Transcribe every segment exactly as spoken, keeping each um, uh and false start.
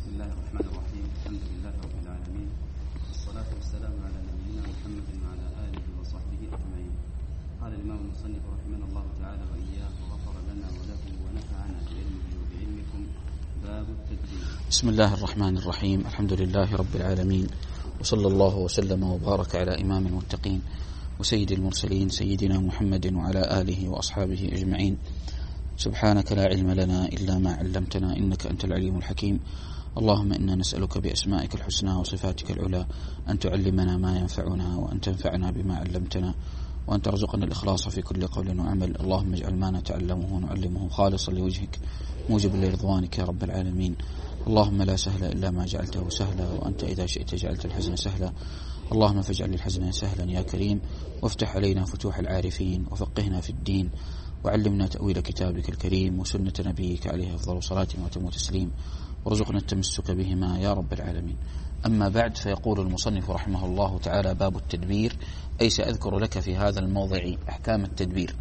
بسم الله الرحمن الرحيم. الحمد لله رب العالمين، والصلاة والسلام على نبينا محمد وعلى آله وصحبه أجمعين. قال الإمام المصنف رحمه الله تعالى وإياه وغفر لنا وله ونفعنا بعلمه وبعلمكم. باب التدبير. بسم الله الرحمن الرحيم. الحمد لله رب العالمين، وصلى الله وسلم وبارك على إمام المتقين وسيد المرسلين سيدنا محمد وعلى آله وأصحابه أجمعين. سبحانك لا علم لنا إلا ما علمتنا إنك أنت العليم الحكيم. اللهم إنا نسألك بأسمائك الحسنى وصفاتك العلى أن تعلمنا ما ينفعنا وأن تنفعنا بما علمتنا وأن ترزقنا الإخلاص في كل قول وعمل. اللهم اجعل ما نتعلمه ونعلمه خالصا لوجهك موجب لرضوانك يا رب العالمين. اللهم لا سهل إلا ما جعلته سهلا، وأنت إذا شئت جعلت الحزن سهلا. اللهم فاجعل الحزن سهلا يا كريم، وافتح علينا فتوح العارفين، وفقهنا في الدين، وعلمنا تأويل كتابك الكريم وسنة نبيك عليه أفضل صلاة وأتم تسليم، وارزقنا التمسك بهما يا رب العالمين. أما بعد، فيقول المصنف رحمه الله تعالى: باب التدبير، أي سأذكر لك في هذا الموضع أحكام التدبير.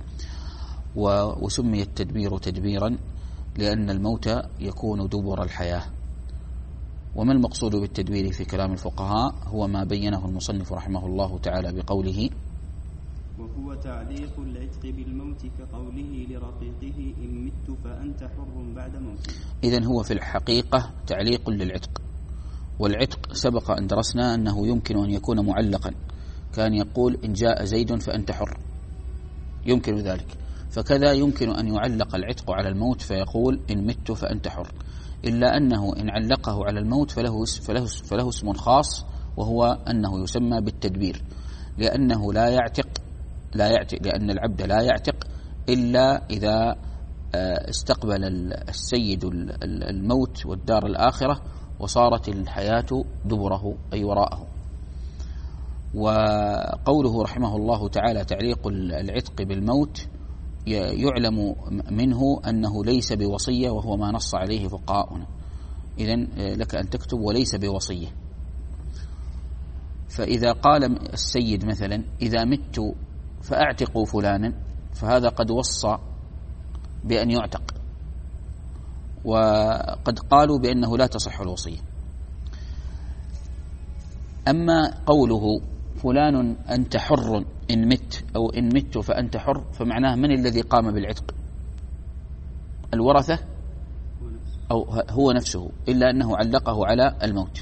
وسمي التدبير تدبيرا لأن الموت يكون دبر الحياة. وما المقصود بالتدبير في كلام الفقهاء؟ هو ما بينه المصنف رحمه الله تعالى بقوله: وهو تعليق العتق بالموت كقوله لرقيقه إن مت فأنت حر بعد موتك. إذن هو في الحقيقة تعليق للعتق، والعتق سبق أن درسنا أنه يمكن أن يكون معلقا، كان يقول إن جاء زيد فأنت حر، يمكن ذلك. فكذا يمكن أن يعلق العتق على الموت فيقول إن مت فأنت حر، إلا أنه إن علقه على الموت فله, فله, فله اسم خاص، وهو أنه يسمى بالتدبير، لأنه لا يعتق لا يعتق لأن العبد لا يعتق إلا إذا استقبل السيد الموت والدار الآخرة وصارت الحياة دبره أي وراءه. وقوله رحمه الله تعالى تعليق العتق بالموت يعلم منه أنه ليس بوصية، وهو ما نص عليه فقهاؤنا. إذن لك أن تكتب وليس بوصية. فإذا قال السيد مثلا إذا مت فأعتقوا فلانا، فهذا قد وصى بأن يعتق، وقد قالوا بأنه لا تصح الوصية. أما قوله فلان أنت حر إن مت أو إن مت فأنت حر، فمعناه من الذي قام بالعتق؟ الورثة أو هو نفسه، إلا أنه علقه على الموت.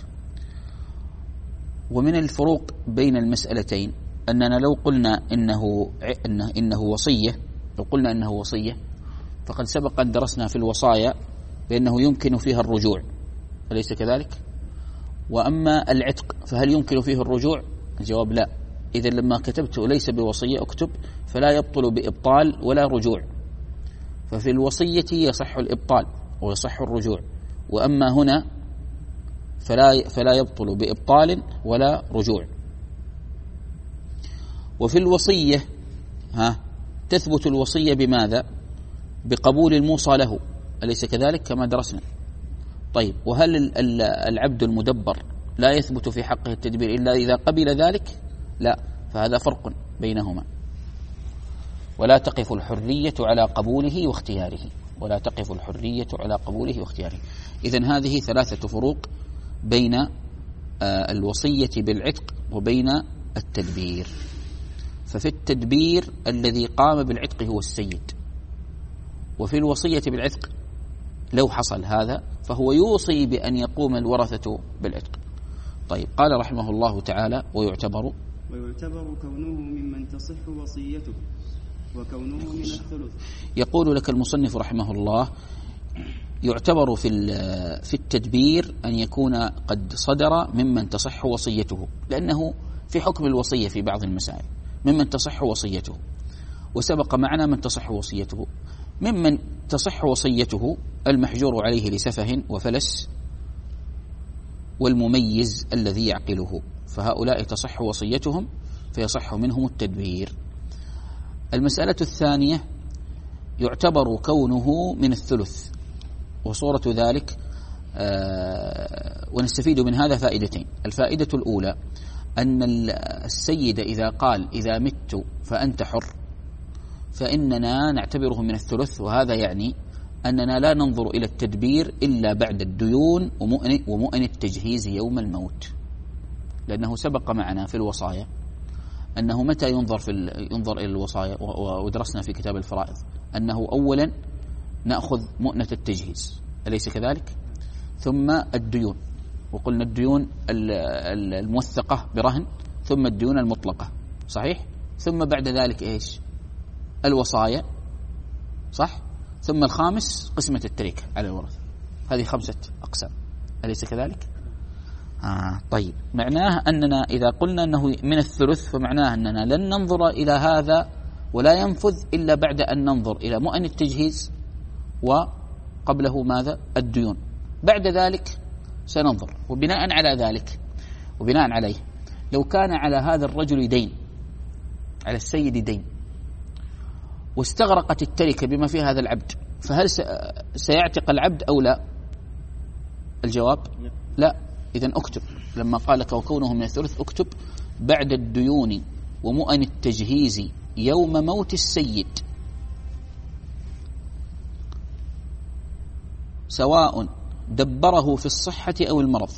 ومن الفروق بين المسألتين أننا لو قلنا إنه, إنه, إنه وصية لو قلنا إنه وصية فقد سبق أن درسنا في الوصايا بأنه يمكن فيها الرجوع، أليس كذلك؟ وأما العتق فهل يمكن فيه الرجوع؟ الجواب لا. إذا لما كتبت ليس بوصية أكتب فلا يبطل بإبطال ولا رجوع. ففي الوصية يصح الإبطال ويصح الرجوع، وأما هنا فلا, فلا يبطل بإبطال ولا رجوع. وفي الوصية ها تثبت الوصية بماذا؟ بقبول الموصى له، أليس كذلك كما درسنا؟ طيب، وهل العبد المدبر لا يثبت في حقه التدبير إلا إذا قبل ذلك؟ لا، فهذا فرق بينهما. ولا تقف الحرية على قبوله واختياره ولا تقف الحرية على قبوله واختياره. إذن هذه ثلاثة فروق بين الوصية بالعتق وبين التدبير. ففي التدبير الذي قام بالعتق هو السيد، وفي الوصية بالعتق لو حصل هذا فهو يوصي بأن يقوم الورثة بالعتق. طيب، قال رحمه الله تعالى: ويعتبر ويعتبر كونه ممن تصح وصيته وكونه من الثلث. يقول لك المصنف رحمه الله: يعتبر في في التدبير أن يكون قد صدر ممن تصح وصيته، لأنه في حكم الوصية في بعض المسائل ممن تصح وصيته، وسبق معنا من تصح وصيته. ممن تصح وصيته المحجور عليه لسفه وفلس والمميز الذي يعقله، فهؤلاء تصح وصيتهم فيصح منهم التدبير. المسألة الثانية: يعتبر كونه من الثلث، وصورة ذلك آه ونستفيد من هذا فائدتين. الفائدة الأولى أن السيد إذا قال إذا مت فأنت حر، فإننا نعتبره من الثلث، وهذا يعني أننا لا ننظر إلى التدبير إلا بعد الديون ومؤن, ومؤن التجهيز يوم الموت، لأنه سبق معنا في الوصايا أنه متى ينظر في ينظر إلى الوصايا، ودرسنا في كتاب الفرائض أنه أولا نأخذ مؤنة التجهيز، أليس كذلك؟ ثم الديون، وقلنا الديون الموثقة برهن، ثم الديون المطلقة، صحيح؟ ثم بعد ذلك إيش؟ الوصايا، صح؟ ثم الخامس قسمة التركة على الورثة. هذه خمسة أقسام، أليس كذلك؟ آه طيب، معناه أننا إذا قلنا أنه من الثلث فمعناه أننا لن ننظر إلى هذا ولا ينفذ إلا بعد أن ننظر إلى مؤن التجهيز وقبله ماذا؟ الديون. بعد ذلك سننظر، وبناء على ذلك وبناء عليه لو كان على هذا الرجل دين، على السيد دين، واستغرقت التركة بما في هذا العبد، فهل سيعتق العبد أو لا؟ الجواب لا. إذن اكتب، لما قال لك وكونه من الثلث اكتب بعد الديون ومؤن التجهيز يوم موت السيد سواء دبره في الصحة أو المرض.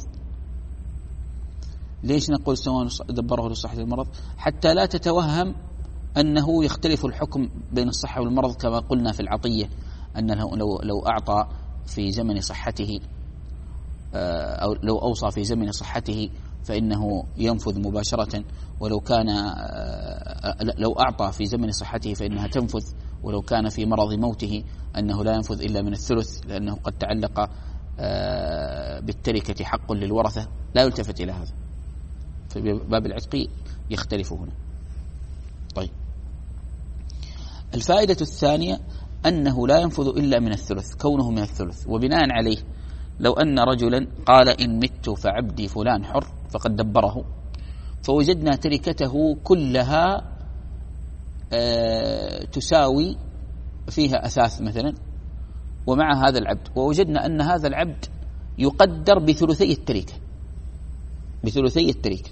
ليش نقول سواء دبره في الصحة أو المرض؟ حتى لا تتوهم أنه يختلف الحكم بين الصحة والمرض، كما قلنا في العطية أنه لو, لو أعطى في زمن صحته أو لو أوصى في زمن صحته فإنه ينفذ مباشرة، ولو كان لو أعطى في زمن صحته فإنها تنفذ، ولو كان في مرض موته أنه لا ينفذ إلا من الثلث، لأنه قد تعلق بالتركة حق للورثة. لا يلتفت إلى هذا، في باب العتق يختلف هنا. طيب، الفائدة الثانية أنه لا ينفذ إلا من الثلث، كونه من الثلث. وبناء عليه لو أن رجلا قال إن مت فعبدي فلان حر فقد دبره، فوجدنا تركته كلها آه تساوي فيها أثاث مثلا ومع هذا العبد، ووجدنا أن هذا العبد يقدر بثلثي التركة بثلثي التركة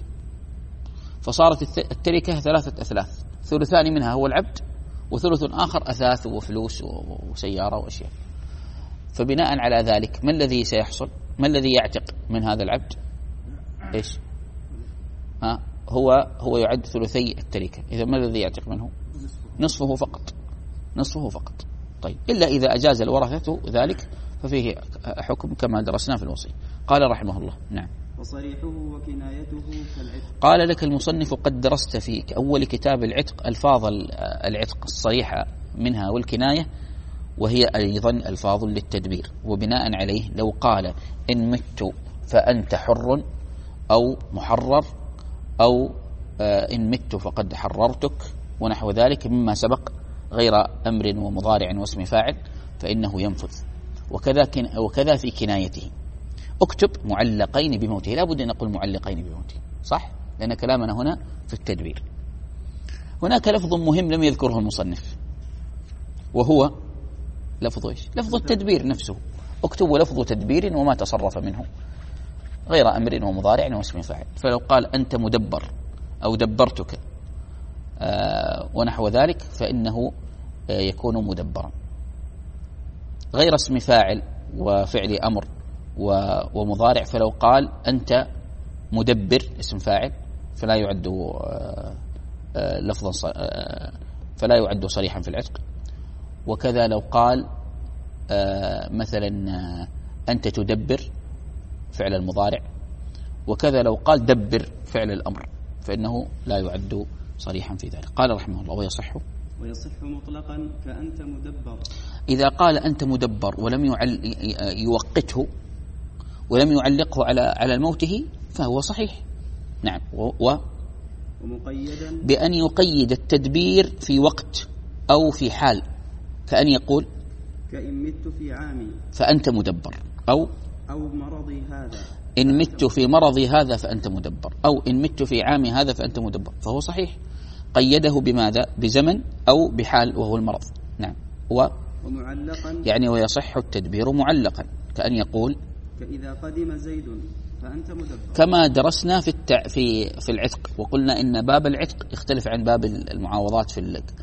فصارت التركة ثلاثة أثلاث، ثلثان منها هو العبد وثلث آخر أثاث وفلوس وسيارة وأشياء. فبناء على ذلك ما الذي سيحصل؟ ما الذي يعتق من هذا العبد؟ إيش؟ ها هو هو يعد ثلثي التركة. إذا ما الذي يعتق منه؟ نصفه فقط، نصفه فقط. طيب، إلا إذا أجاز الورثة ذلك ففيه حكم كما درسنا في الوصية. قال رحمه الله: نعم. وصريحه وكنايته كالعتق. قال لك المصنف: قد درست في أول كتاب العتق ألفاظ العتق الصريحة منها والكناية، وهي أيضا ألفاظ للتدبير. وبناء عليه لو قال إن مت فأنت حر أو محرر، أو إن مت فقد حررتك ونحو ذلك مما سبق غير أمر ومضارع واسم فاعل، فإنه ينفذ. وكذا, وكذا في كنايته اكتب معلقين بموته. لا بد أن نقول معلقين بموته، صح؟ لأن كلامنا هنا في التدبير. هناك لفظ مهم لم يذكره المصنف، وهو لفظ إيش؟ لفظ التدبير نفسه. اكتب لفظ تدبير وما تصرف منه غير أمر ومضارع واسم فاعل. فلو قال أنت مدبر أو دبرتك آه ونحو ذلك فإنه آه يكون مدبرا. غير اسم فاعل وفعل أمر ومضارع، فلو قال أنت مدبر اسم فاعل فلا يعد آه آه لفظا آه فلا يعد صريحا في العتق. وكذا لو قال آه مثلا آه أنت تدبر فعل المضارع، وكذا لو قال دبر فعل الأمر فإنه لا يعد صريحا في ذلك. قال رحمه الله: ويصح ويصح مطلقا كأنت مدبر. إذا قال أنت مدبر ولم يعل يوقته ولم يعلقه على على موته فهو صحيح. نعم. و ومقيدا بأن يقيد التدبير في وقت أو في حال، كأن يقول كإن مت في عامي فأنت مدبر، أو أو مرضي هذا إن مت في مرضي هذا فأنت مدبر، أو إن مت في عامي هذا فأنت مدبر، فهو صحيح. قيده بماذا؟ بزمن أو بحال وهو المرض. نعم. و ومعلقا يعني ويصح التدبير معلقا، كأن يقول كإذا قدم زيد فأنت مدبر، كما درسنا في التع... في في العتق، وقلنا إن باب العتق يختلف عن باب المعاوضات في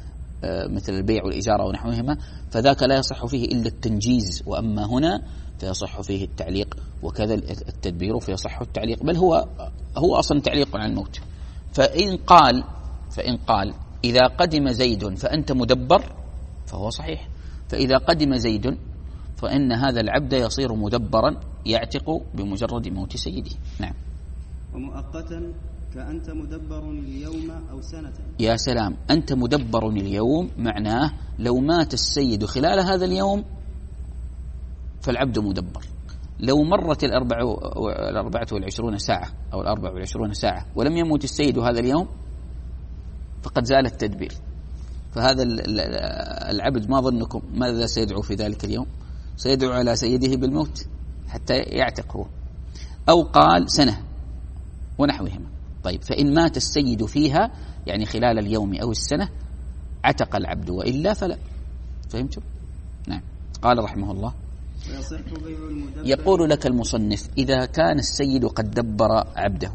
مثل البيع والإجارة ونحوهما، فذاك لا يصح فيه إلا التنجيز، وأما هنا فيصح فيه التعليق، وكذا التدبير فيصح التعليق، بل هو هو أصلا تعليق عن الموت. فإن قال فإن قال إذا قدم زيد فأنت مدبر فهو صحيح، فإذا قدم زيد فإن هذا العبد يصير مدبرا يعتق بمجرد موت سيده. نعم. ومؤقتا كأنت مدبر اليوم أو سنة. يا سلام، أنت مدبر اليوم معناه لو مات السيد خلال هذا اليوم فالعبد مدبر. لو مرت الأربع الأربعة والعشرون ساعة أو الأربع والعشرون ساعة ولم يموت السيد هذا اليوم فقد زال التدبير. فهذا العبد ما ظنكم ماذا سيدعو في ذلك اليوم؟ سيدعو على سيده بالموت حتى يعتق هو، أو قال سنة ونحوهما. طيب، فإن مات السيد فيها يعني خلال اليوم أو السنة عتق العبد، وإلا فلا. فهمتم؟ نعم. قال رحمه الله: يقول لك المصنف: إذا كان السيد قد دبر عبده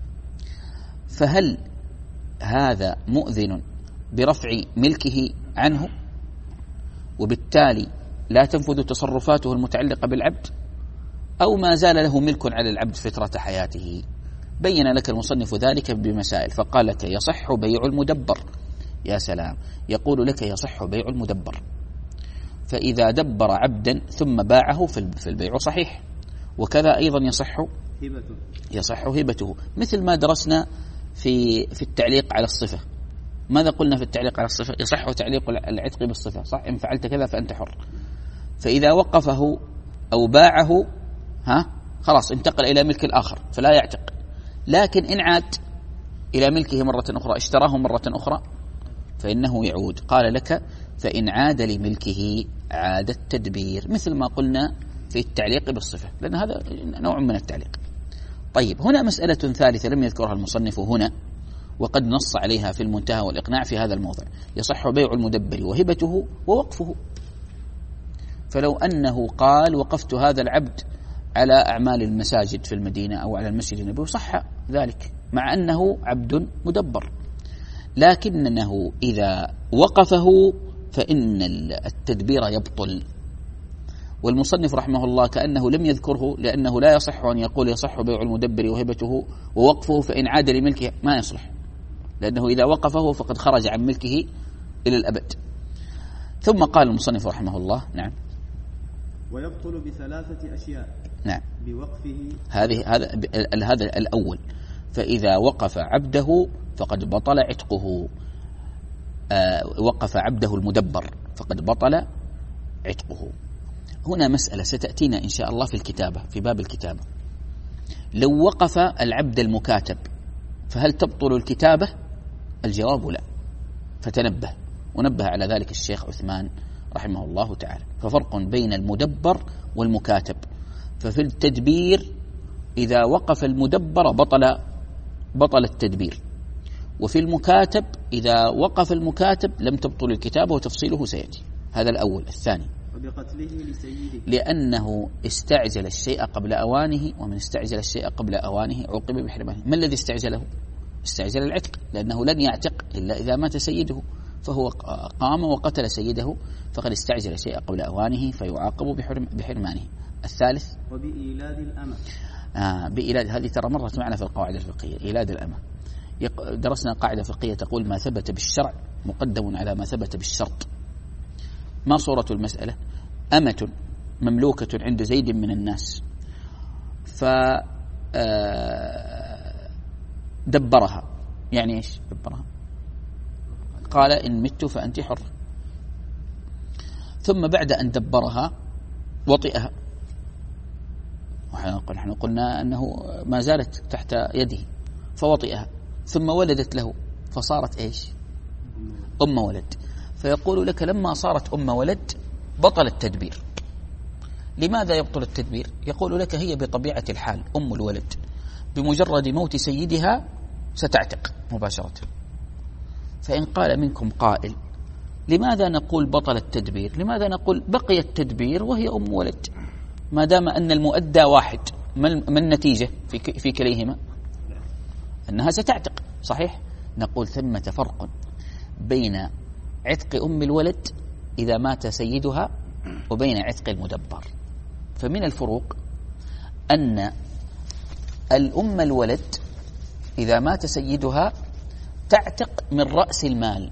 فهل هذا مؤذن برفع ملكه عنه وبالتالي لا تنفذ تصرفاته المتعلقة بالعبد، أو ما زال له ملك على العبد فترة حياته؟ بين لك المصنف ذلك بمسائل، فقال لك: يصح بيع المدبر. يا سلام، يقول لك: يصح بيع المدبر، فإذا دبر عبدا ثم باعه فالبيع صحيح، وكذا أيضا يصح هبته يصح هبته، مثل ما درسنا في في التعليق على الصفة. ماذا قلنا في التعليق على الصفة؟ يصح تعليق العتق بالصفة، صح؟ إن فعلت كذا فأنت حر. فإذا وقفه أو باعه ها خلاص انتقل إلى ملك الآخر فلا يعتق، لكن إن عاد إلى ملكه مرة أخرى، اشتراه مرة أخرى، فإنه يعود. قال لك: فإن عاد لملكه عاد التدبير، مثل ما قلنا في التعليق بالصفة، لأن هذا نوع من التعليق. طيب، هنا مسألة ثالثة لم يذكرها المصنف هنا، وقد نص عليها في المنتهى والإقناع في هذا الموضع: يصح بيع المدبر وهبته ووقفه. فلو أنه قال: وقفت هذا العبد على أعمال المساجد في المدينة أو على المسجد النبوي، صح ذلك مع أنه عبد مدبر، لكنه إذا وقفه فإن التدبير يبطل. والمصنف رحمه الله كأنه لم يذكره، لأنه لا يصح أن يقول يصح بيع المدبر وهبته ووقفه فإن عاد لملكه، ما يصلح، لأنه إذا وقفه فقد خرج عن ملكه إلى الأبد. ثم قال المصنف رحمه الله: نعم. ويبطل بثلاثة أشياء. نعم. بوقفه. هذه هذا هذا الأول، فإذا وقف عبده فقد بطل عتقه. آه وقف عبده المدبر فقد بطل عتقه. هنا مسألة ستأتينا إن شاء الله في الكتابة، في باب الكتابة. لو وقف العبد المكاتب فهل تبطل الكتابة؟ الجواب لا، فتنبه، ونبه على ذلك الشيخ عثمان رحمه الله تعالى. ففرق بين المدبر والمكاتب. ففي التدبير إذا وقف المدبر بطل بطل التدبير، وفي المكاتب إذا وقف المكاتب لم تبطل الكتابة، وتفصيله سيأتي. هذا الأول. الثاني: وبقتله لسيده، لأنه استعجل الشيء قبل أوانه، ومن استعجل الشيء قبل أوانه عوقب بحرمانه. ما الذي استعجله؟ استعجل العتق، لأنه لن يعتق إلا إذا مات سيده، فهو قام وقتل سيده فقد استعجل الشيء قبل أوانه فيعاقب بحرم بحرمانه. الثالث: وبإيلاد الأمة. آه بإيلاد، هذه ترى مرت معنا في القواعد الفقهية، إيلاد الأمة. درسنا قاعدة فقهية تقول: ما ثبت بالشرع مقدم على ما ثبت بالشرط. ما صورة المسألة؟ أمة مملوكة عند زيد من الناس، فدبرها. يعني إيش دبرها؟ قال: إن مت فأنت حر. ثم بعد أن دبرها وطئها، ونحن قلنا أنه ما زالت تحت يده، فوطئها، ثم ولدت له فصارت إيش؟ أم ولد. فيقول لك: لما صارت أم ولد بطل التدبير. لماذا يبطل التدبير؟ يقول لك: هي بطبيعة الحال أم الولد بمجرد موت سيدها ستعتق مباشرة. فإن قال منكم قائل: لماذا نقول بطل التدبير؟ لماذا نقول بقي التدبير وهي أم ولد، ما دام أن المؤدى واحد؟ ما النتيجة في كليهما؟ أنها ستعتق، صحيح؟ نقول: ثمة فرق بين عتق أم الولد إذا مات سيدها وبين عتق المدبر. فمن الفروق أن الأم الولد إذا مات سيدها تعتق من رأس المال،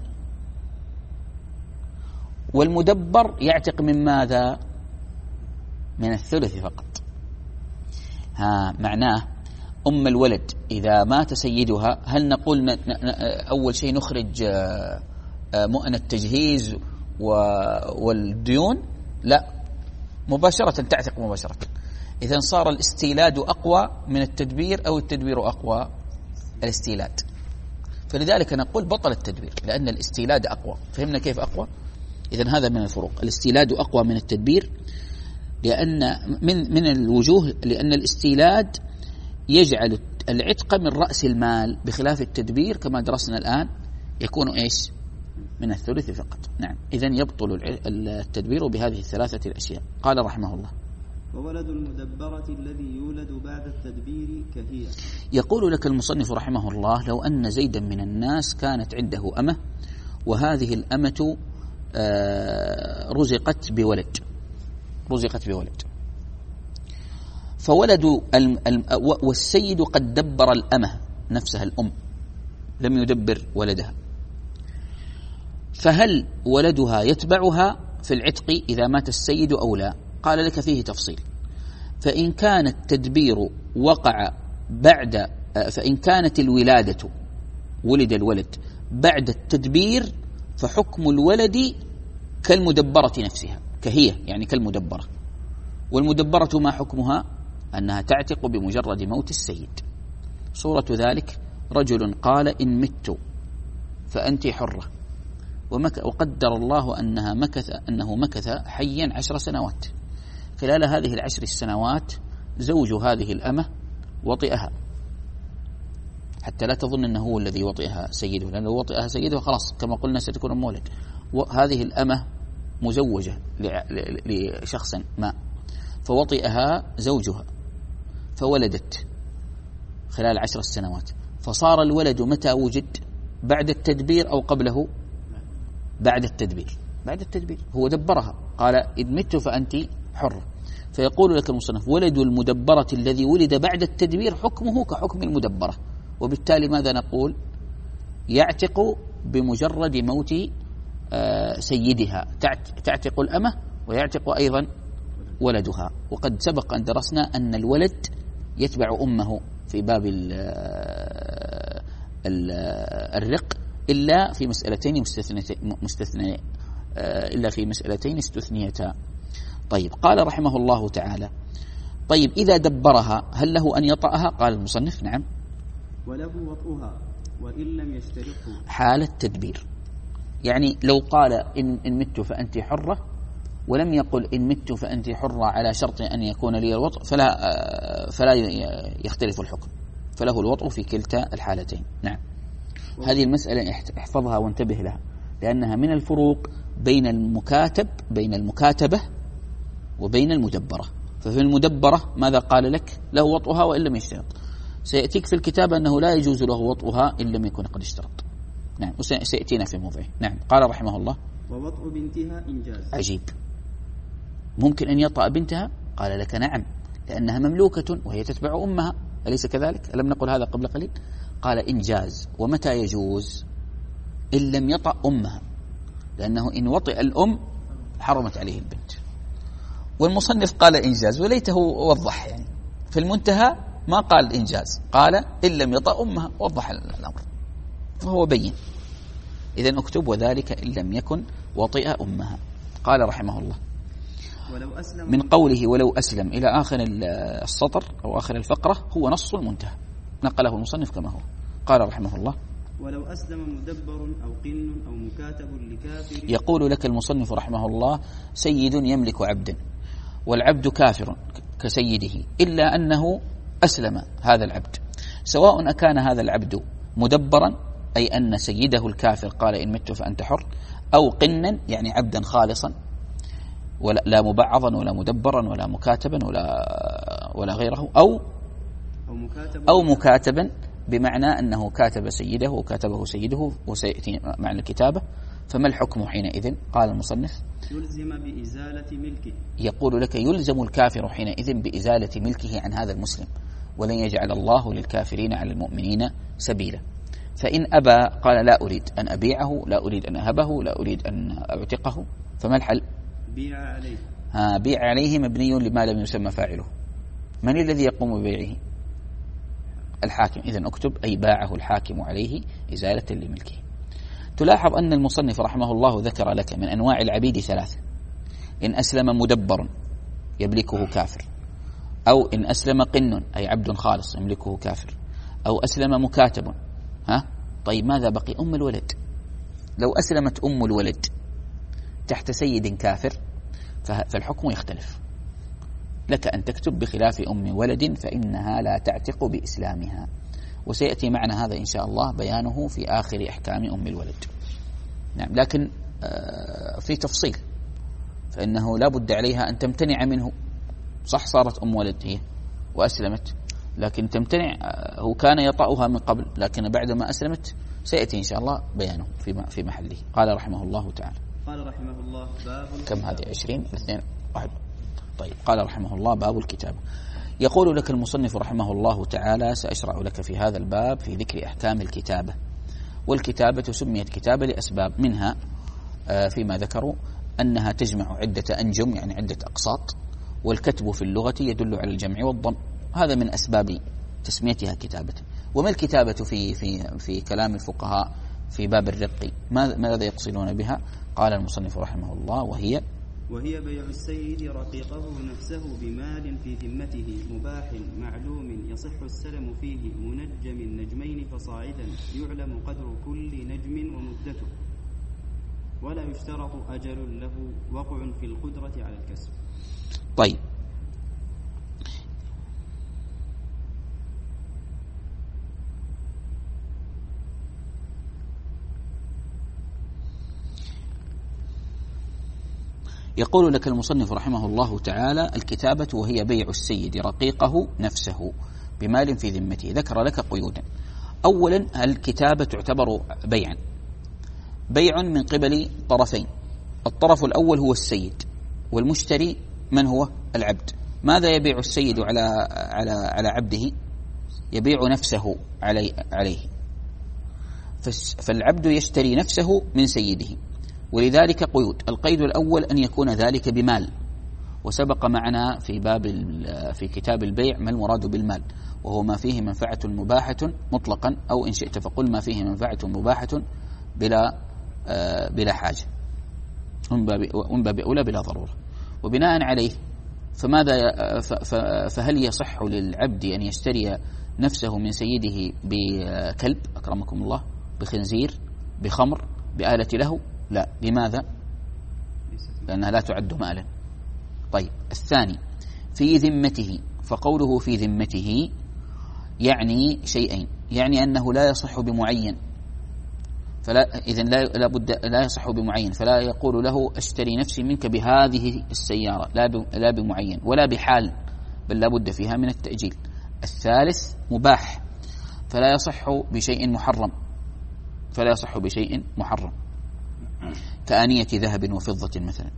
والمدبر يعتق من ماذا؟ من الثلث فقط. ها معناه أم الولد إذا مات سيدها هل نقول أول شيء نخرج مؤن التجهيز والديون؟ لا، مباشرة تعتق مباشرة. إذن صار الاستيلاد أقوى من التدبير أو التدبير أقوى؟ الاستيلاد. فلذلك نقول بطل التدبير لأن الاستيلاد أقوى. فهمنا كيف أقوى؟ إذن هذا من الفروق. الاستيلاد أقوى من التدبير لأن من من الوجوه لأن الاستيلاد يجعل العتق من رأس المال، بخلاف التدبير كما درسنا الآن يكون إيش؟ من الثلث فقط. نعم. إذن يبطل التدبير بهذه الثلاثة الأشياء. قال رحمه الله: وولد المدبرة الذي يولد بعد التدبير كهي. يقول لك المصنف رحمه الله: لو أن زيدا من الناس كانت عنده أمة، وهذه الأمة رزقت بولد رزقت بولد فولد والسيد قد دبر الأمة نفسها الأم، لم يدبر ولدها، فهل ولدها يتبعها في العتق إذا مات السيد أو لا؟ قال لك فيه تفصيل. فإن كان التدبير وقع بعد فإن كانت الولادة ولد الولد بعد التدبير فحكم الولد كالمدبرة نفسها، كهي يعني كالمدبرة. والمدبرة ما حكمها؟ أنها تعتق بمجرد موت السيد. صورة ذلك: رجل قال إن مت فأنت حرة، وقدر الله أنها مكث أنه مكث حيا عشر سنوات. خلال هذه العشر السنوات زوج هذه الأمة وطئها، حتى لا تظن أنه هو الذي وطئها سيده، لأنه وطئها سيده خلاص كما قلنا ستكون مولد. وهذه الأمة مزوجة لشخص ما، فوطئها زوجها فولدت خلال عشر السنوات. فصار الولد متى وجد؟ بعد التدبير أو قبله؟ بعد التدبير. بعد التدبير هو دبرها، قال إذ مت فأنت حرة. فيقول لك المصنف: ولد المدبرة الذي ولد بعد التدبير حكمه كحكم المدبرة. وبالتالي ماذا نقول؟ يعتق بمجرد موت سيدها، تعتق الأمة ويعتق أيضا ولدها. وقد سبق أن درسنا أن الولد يتبع أمه في باب الرق إلا في مسألتين مستثنى إلا في مسألتين استثنيتا. طيب، قال رحمه الله تعالى: طيب إذا دبرها هل له أن يطأها؟ قال المصنف: نعم، وله وطئها وإن لم يشترطه حال التدبير. يعني لو قال إن, إن مت فأنت حرة ولم يقل إن مت فأنت حرة على شرط أن يكون لي الوطء فلا, فلا يختلف الحكم، فله الوطء في كلتا الحالتين. نعم. هذه المسألة احفظها وانتبه لها، لأنها من الفروق بين المكاتب بين المكاتبة وبين المدبرة. ففي المدبرة ماذا قال لك؟ له وطئها وإن لم يشترط. سيأتيك في الكتاب أنه لا يجوز له وطئها إن لم يكن قد اشترط. نعم، وسيأتينا في موضعه. نعم. قال رحمه الله: ووطء بنتها إنجاز. عجيب، ممكن أن يطأ بنتها؟ قال لك: نعم، لأنها مملوكة وهي تتبع أمها، أليس كذلك؟ ألم نقل هذا قبل قليل؟ قال: إنجاز. ومتى يجوز؟ إن لم يطأ أمها، لأنه إن وطئ الأم حرمت عليه البنت. والمصنف قال إنجاز، وليته وضح، يعني في المنتهى ما قال إنجاز، قال إن لم يطأ أمها، وضح الأمر فهو بين. إذن اكتب: وذلك إن لم يكن وطئ أمها. قال رحمه الله: ولو أسلم من قوله ولو أسلم إلى آخر السطر أو آخر الفقرة هو نص المنتهى، نقله المصنف كما هو. قال رحمه الله: ولو أسلم مدبر أو قن أو مكاتب لكافر. يقول لك المصنف رحمه الله: سيد يملك عبدا والعبد كافر كسيده، إلا أنه أسلم هذا العبد، سواء أكان هذا العبد مدبرا أي أن سيده الكافر قال إن مت فأنت حر، أو قنا يعني عبدا خالصا ولا لا مبعضا ولا مدبرا ولا مكاتبا ولا ولا غيره، أو أو مكاتبا, أو مكاتبا بمعنى أنه كاتب سيده وكاتبه سيده، وسيأتي معنى الكتابة، فما الحكم حينئذ؟ قال المصنف يلزم بإزالة ملكه. يقول لك يلزم الكافر حينئذ بإزالة ملكه عن هذا المسلم، ولن يجعل الله للكافرين على المؤمنين سبيلا. فإن أبى قال لا أريد أن أبيعه، لا أريد أن أهبه، لا أريد أن أعتقه، فما الحل؟ بيع عليه. ها بيع عليه مبني لما لم يسمى فاعله. من الذي يقوم ببيعه؟ الحاكم. إذن اكتب أي باعه الحاكم عليه إزالة لملكه. تلاحظ أن المصنف رحمه الله ذكر لك من أنواع العبيد ثلاثة: إن أسلم مدبر يملكه كافر، أو إن أسلم قن أي عبد خالص يملكه كافر، أو أسلم مكاتب. ها طيب ماذا بقي؟ أم الولد. لو أسلمت أم الولد تحت سيد كافر فالحكم يختلف، لك أن تكتب بخلاف أم ولد فإنها لا تعتق بإسلامها، وسيأتي معنا هذا إن شاء الله بيانه في آخر أحكام أم الولد. نعم، لكن في تفصيل، فإنه لا بد عليها أن تمتنع منه. صح صارت أم ولد هي وأسلمت، لكن تمتنع. هو كان يطأها من قبل، لكن بعدما أسلمت سيأتي إن شاء الله بيانه في محله. قال رحمه الله تعالى. قال رحمه الله باب كم هذه؟ عشرين اثنين واحد. طيب قال رحمه الله باب الكتابة. يقول لك المصنف رحمه الله تعالى: سأشرع لك في هذا الباب في ذكر أحكام الكتابة. والكتابة سميت كتابة لأسباب، منها فيما ذكروا أنها تجمع عدة أنجم يعني عدة أقساط، والكتب في اللغة يدل على الجمع والضم، هذا من أسباب تسميتها كتابة. وما الكتابة في في في كلام الفقهاء في باب الرق ماذا يقصدون بها؟ قال المصنف رحمه الله: وهي وهي بيع السيد رقيقه نفسه بمال في ذمته مباح معلوم يصح السلم فيه منجم نجمين فصاعدا يعلم قدر كل نجم ومدته، ولا يشترط أجل له وقع في القدرة على الكسب. طيب يقول لك المصنف رحمه الله تعالى: الكتابة وهي بيع السيد رقيقه نفسه بمال في ذمته. ذكر لك قيودا. أولا الكتابة تعتبر بيعا، بيع من قبل طرفين. الطرف الأول هو السيد، والمشتري من هو؟ العبد. ماذا يبيع السيد على على على عبده؟ يبيع نفسه علي عليه، فالعبد يشتري نفسه من سيده، ولذلك قيود. القيد الأول أن يكون ذلك بمال، وسبق معنا في باب في كتاب البيع ما المراد بالمال، وهو ما فيه منفعة مباحة مطلقا، أو إن شئت فقل ما فيه منفعة مباحة بلا آه بلا حاجة، ومن باب أولى بلا ضرورة. وبناء عليه فماذا فهل يصح للعبد أن يشتري نفسه من سيده بكلب أكرمكم الله، بخنزير، بخمر، بآلة له؟ لا. لماذا؟ لأنها لا تعد مالا. طيب الثاني في ذمته، فقوله في ذمته يعني شيئين، يعني أنه لا يصح بمعين، فلا إذن لا لابد لا يصح بمعين، فلا يقول له اشتري نفسي منك بهذه السيارة، لا لا بمعين ولا بحال، بل لابد فيها من التأجيل. الثالث مباح، فلا يصح بشيء محرم، فلا يصح بشيء محرم كآنية ذهب وفضة مثلا.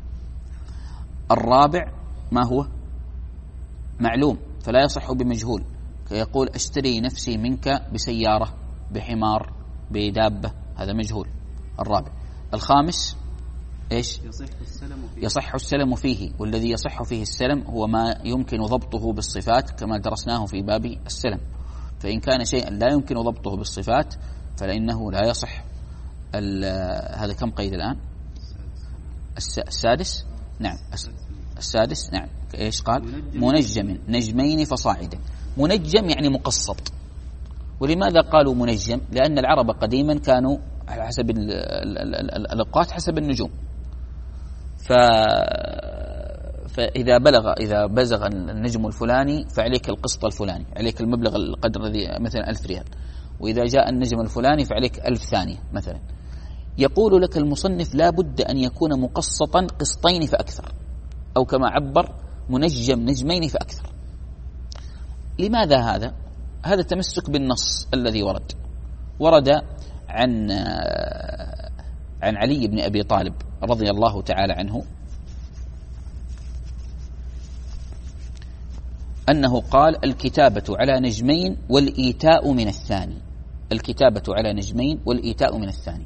الرابع ما هو؟ معلوم، فلا يصح بمجهول، كيقول اشتري نفسي منك بسيارة، بحمار، بدابة، هذا مجهول. الرابع. الخامس ايش؟ يصح السلم فيه. يصح السلم فيه، والذي يصح فيه السلم هو ما يمكن ضبطه بالصفات كما درسناه في باب السلم، فإن كان شيئا لا يمكن ضبطه بالصفات فلأنه لا يصح. هذا كم قيد الآن؟ السادس. نعم السادس. نعم ايش قال؟ منجم نجمين فصاعدا. منجم يعني مقسط. ولماذا قالوا منجم؟ لأن العرب قديما كانوا على حسب الأوقات حسب النجوم، ف... فإذا بلغ إذا بزغ النجم الفلاني فعليك القسط الفلاني، عليك المبلغ القدر الذي مثلا ألف ريال، وإذا جاء النجم الفلاني فعليك ألف ثانية مثلا. يقول لك المصنف لا بد أن يكون مقسطا قسطين فأكثر، أو كما عبر منجم نجمين فأكثر. لماذا هذا؟ هذا تمسك بالنص الذي ورد ورد عن عن علي بن أبي طالب رضي الله تعالى عنه أنه قال: الكتابة على نجمين والإيتاء من الثاني. الكتابة على نجمين والإيتاء من الثاني.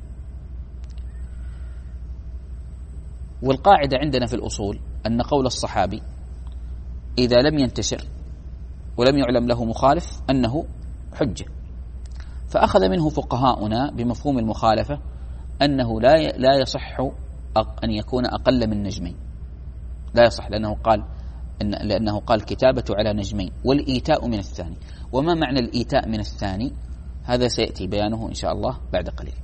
والقاعدة عندنا في الأصول أن قول الصحابي إذا لم ينتشر ولم يعلم له مخالف أنه حجة، فأخذ منه فقهاؤنا بمفهوم المخالفة أنه لا لا يصح أن يكون أقل من نجمين، لا يصح، لأنه قال إن لأنه قال كتابة على نجمين والإيتاء من الثاني. وما معنى الإيتاء من الثاني؟ هذا سيأتي بيانه إن شاء الله بعد قليل.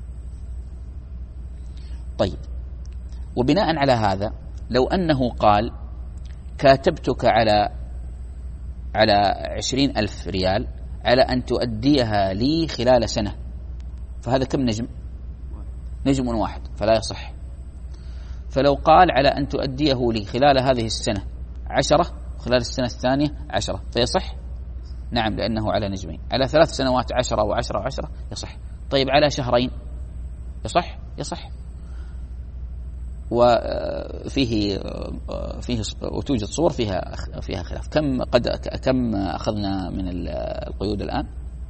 طيب، وبناء على هذا لو أنه قال كاتبتك على على عشرين ألف ريال على أن تؤديها لي خلال سنة، فهذا كم نجم؟ نجم واحد، فلا يصح. فلو قال على أن تؤديه لي خلال هذه السنة عشرة، خلال السنة الثانية عشرة، فيصح؟ نعم، لأنه على نجمين. على ثلاث سنوات عشرة وعشرة وعشرة يصح. طيب على شهرين يصح؟ يصح. وفيه فيه وتوجد صور فيها فيها خلاف. كم قد كم أخذنا من القيود الآن؟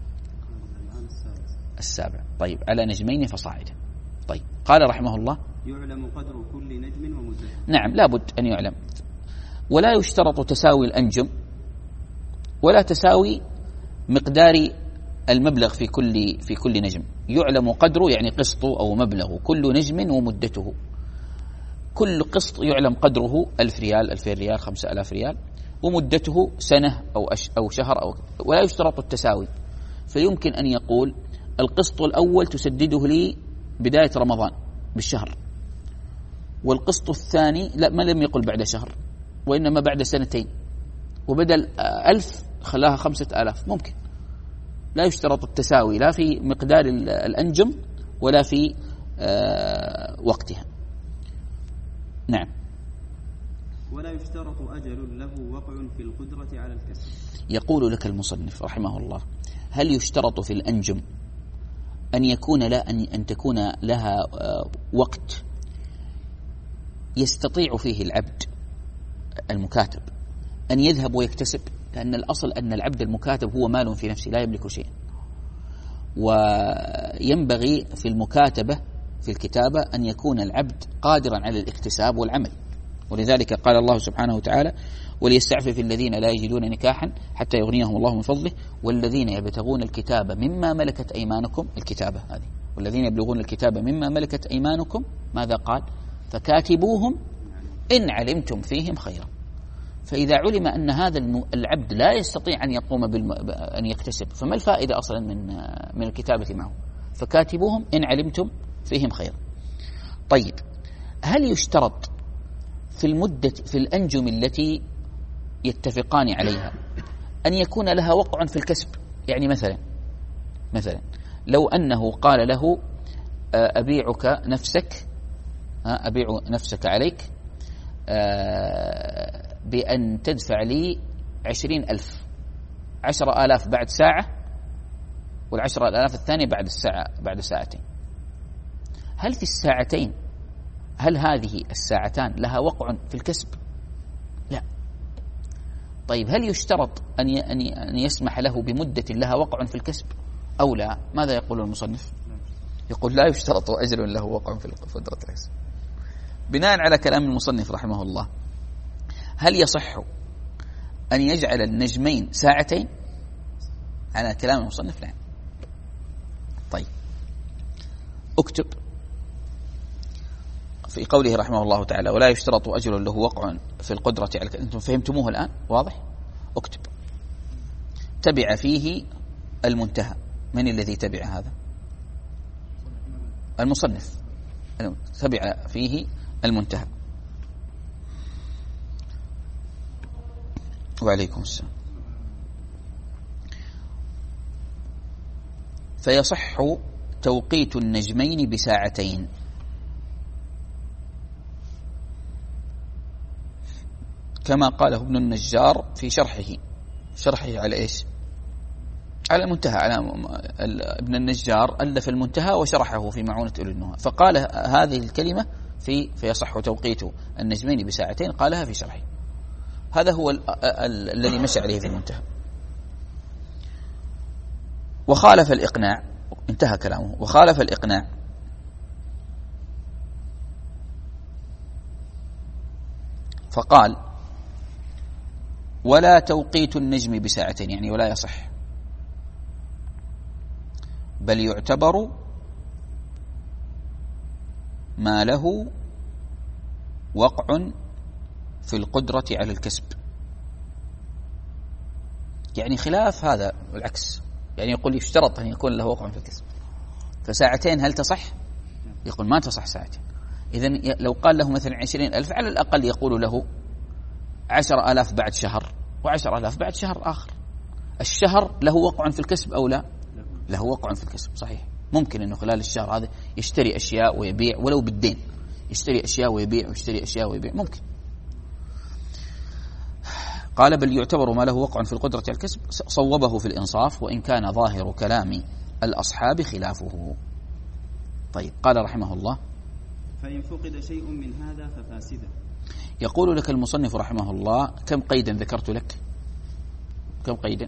السابع. طيب على نجمين فصاعدا. طيب قال رحمه الله: يعلم قدر كل نجم ومدته. نعم، لابد أن يعلم. ولا يشترط تساوي الأنجم ولا تساوي مقدار المبلغ في كل في كل نجم. يعلم قدره يعني قسطه أو مبلغه، كل نجم ومدته. كل قسط يعلم قدره ألف ريال، ألفين ريال، خمسة ألاف ريال، ومدته سنة أو أش أو شهر أو. ولا يشترط التساوي، فيمكن أن يقول القسط الأول تسدده لي بداية رمضان بالشهر، والقسط الثاني لا، ما لم يقل بعد شهر وإنما بعد سنتين، وبدل ألف خلاها خمسة آلاف. ممكن. لا يشترط التساوي لا في مقدار الأنجم ولا في آه وقتها. نعم. ولا يشترط أجل له وقع في القدرة على الكسب. يقول لك المصنف رحمه الله: هل يشترط في الأنجم أن يكون لا أن, أن تكون لها آه وقت يستطيع فيه العبد المكاتب أن يذهب ويكتسب؟ لأن الأصل أن العبد المكاتب هو مال في نفسه لا يملك شيئا، وينبغي في المكاتبة في الكتابة أن يكون العبد قادرا على الاكتساب والعمل. ولذلك قال الله سبحانه وتعالى: وليستعفف الذين لا يجدون نكاحا حتى يغنيهم الله من فضله والذين يبتغون الكتاب مما ملكت أيمانكم. الكتابة هذه، والذين يبلغون الكتاب مما ملكت أيمانكم، ماذا قال؟ فكاتبوهم إن علمتم فيهم خيرا. فإذا علم أن هذا العبد لا يستطيع أن يقوم بالم... أن يكتسب، فما الفائدة أصلا من من الكتابة معه؟ فكاتبوهم إن علمتم فيهم خيرا. طيب، هل يشترط في المدة في الأنجم التي يتفقان عليها أن يكون لها وقع في الكسب؟ يعني مثلا مثلا لو أنه قال له: أبيعك نفسك أبيع نفسك عليك بأن تدفع لي عشرين ألف، عشرة آلاف بعد ساعة، والعشرة آلاف الثانية بعد الساعة بعد ساعتين. هل في الساعتين هل هذه الساعتان لها وقع في الكسب؟ لا. طيب، هل يشترط أن أن يسمح له بمدة لها وقع في الكسب أو لا؟ ماذا يقول المصنف؟ يقول: لا يشترط أجل له وقع في قدرة الكسب. بناء على كلام المصنف رحمه الله، هل يصح أن يجعل النجمين ساعتين على كلام المصنف؟ نعم. طيب، اكتب في قوله رحمه الله تعالى: ولا يشترط أجل له وقع في القدرة على. أنتم فهمتموه الآن؟ واضح؟ اكتب: تبع فيه المنتهى. من الذي تبع هذا؟ المصنف. تبع فيه المنتهى. وعليكم السلام. فيصح توقيت النجمين بساعتين، كما قاله ابن النجار في شرحه شرحه على إيش؟ على المنتهى، على ابن النجار ألف المنتهى وشرحه في معونة أولي النهى، فقال هذه الكلمة في فيصح توقيت النجمين بساعتين، قالها في شرحه. هذا هو الذي مشى عليه في المنتهى. وخالف الإقناع، انتهى كلامه، وخالف الإقناع فقال ولا توقيت النجم بساعتين، يعني ولا يصح، بل يعتبر ما له وقع في القدرة على الكسب. يعني خلاف هذا العكس، يعني يقول يشترط أن يكون له وقع في الكسب، فساعتين هل تصح؟ يقول ما تصح ساعتين. إذن لو قال له مثلا عشرين ألف على الأقل يقول له عشر ألاف بعد شهر وعشر ألاف بعد شهر آخر. الشهر له وقع في الكسب أو لا؟ له وقع في الكسب، صحيح. ممكن أنه خلال الشهر هذا يشتري أشياء ويبيع ولو بالدين، يشتري أشياء ويبيع ويشتري أشياء ويبيع، ممكن. قال بل يعتبر ما له وقع في القدرة على الكسب. صوبه في الإنصاف وإن كان ظاهر كلام الأصحاب خلافه. طيب، قال رحمه الله فإن فقد شيء من هذا ففاسدة. يقول لك المصنف رحمه الله كم قيدا ذكرت لك؟ كم قيدا؟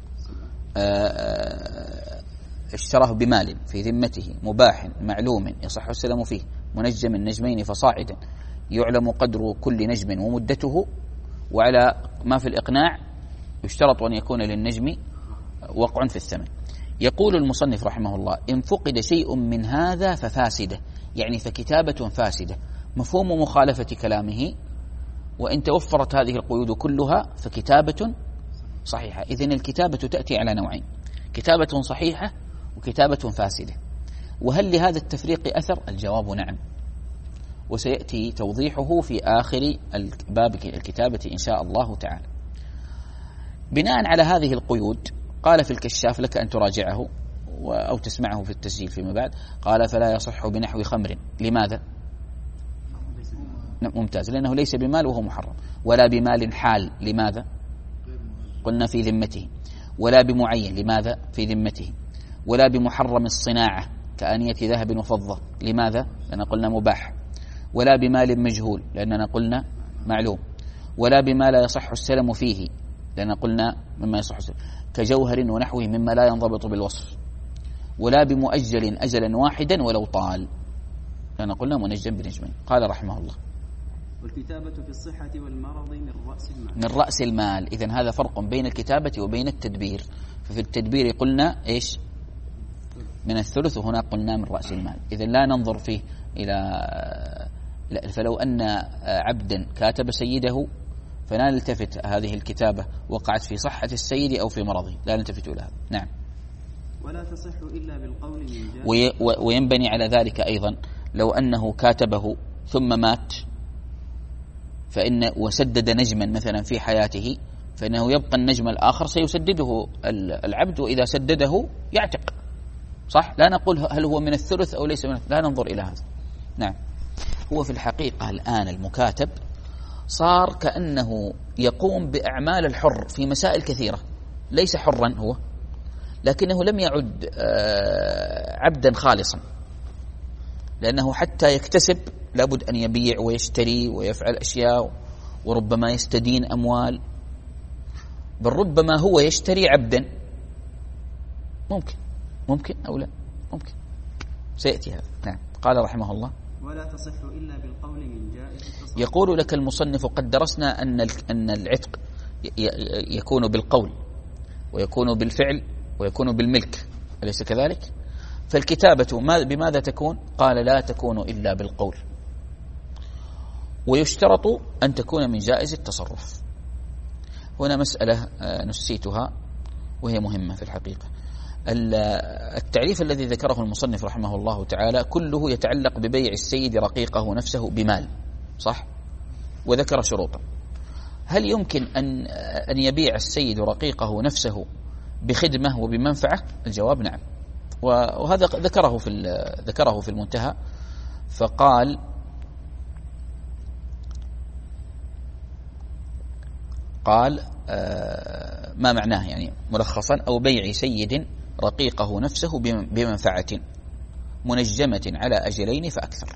اشتراه بمال في ذمته مباح معلوم يصح السلام فيه منجم النجمين فصاعدا يعلم قدر كل نجم ومدته، وعلى ما في الإقناع يشترط أن يكون للنجم وقع في الثمن. يقول المصنف رحمه الله إن فقد شيء من هذا ففاسدة، يعني فكتابة فاسدة، مفهوم مخالفة كلامه. وإن توفرت هذه القيود كلها فكتابة صحيحة. إذن الكتابة تأتي على نوعين، كتابة صحيحة وكتابة فاسدة. وهل لهذا التفريق أثر؟ الجواب نعم، وسيأتي توضيحه في آخر باب الكتابة إن شاء الله تعالى. بناء على هذه القيود قال في الكشاف، لك أن تراجعه أو تسمعه في التسجيل فيما بعد، قال فلا يصح بنحو خمر. لماذا؟ ممتاز، لأنه ليس بمال وهو محرم. ولا بمال حال. لماذا؟ قلنا في ذمته. ولا بمعين. لماذا؟ في ذمته. ولا بمحرم الصناعة كآنية ذهب وفضة. لماذا؟ لأننا قلنا مباح. ولا بمال مجهول لأننا قلنا معلوم. ولا بما لا يصح السلم فيه لأننا قلنا مما يصح السلم كجوهر ونحوه مما لا ينضبط بالوصف. ولا بمؤجل أجلا واحدا ولو طال لأننا قلنا منجم بنجمين. قال رحمه الله والكتابة في الصحة والمرض من رأس المال. من رأس المال. إذن هذا فرق بين الكتابة وبين التدبير. ففي التدبير قلنا إيش؟ من الثلث، وهنا قلنا من رأس المال. إذن لا ننظر فيه إلى، فلو أن عبدا كاتب سيده فلا نلتفت هذه الكتابة وقعت في صحة السيد أو في مرضه، لا نلتفت لها. نعم. ولا تصح إلا بالقول من جاء. وينبني على ذلك أيضا لو أنه كاتبه ثم مات فإن وسدد نجما مثلا في حياته، فإنه يبقى النجم الآخر سيسدده العبد، وإذا سدده يعتق. صح؟ لا نقول هل هو من الثلث أو ليس من الثلث، لا ننظر إلى هذا. نعم. هو في الحقيقة الآن المكاتب صار كأنه يقوم بأعمال الحر في مسائل كثيرة، ليس حرا هو، لكنه لم يعد عبدا خالصا، لأنه حتى يكتسب لابد أن يبيع ويشتري ويفعل أشياء، وربما يستدين أموال، بل ربما هو يشتري عبدا. ممكن ممكن أو لا ممكن، سيأتي هذا. نعم. قال رحمه الله ولا تصح إلا بالقول من جائز التصرف. يقول لك المصنف قد درسنا أن أن العتق يكون بالقول ويكون بالفعل ويكون بالملك، أليس كذلك؟ فالكتابة بماذا تكون؟ قال لا تكون إلا بالقول، ويشترط أن تكون من جائز التصرف. هنا مسألة نسيتها وهي مهمة في الحقيقة. التعريف الذي ذكره المصنف رحمه الله تعالى كله يتعلق ببيع السيد رقيقه نفسه بمال، صح؟ وذكر شروطا. هل يمكن أن أن يبيع السيد رقيقه نفسه بخدمة وبمنفعة؟ الجواب نعم، وهذا ذكره في ذكره في المنتهى، فقال قال آه ما معناه يعني ملخصا أو بيع سيد رقيقه نفسه بمنفعة منجمة على أجلين فأكثر،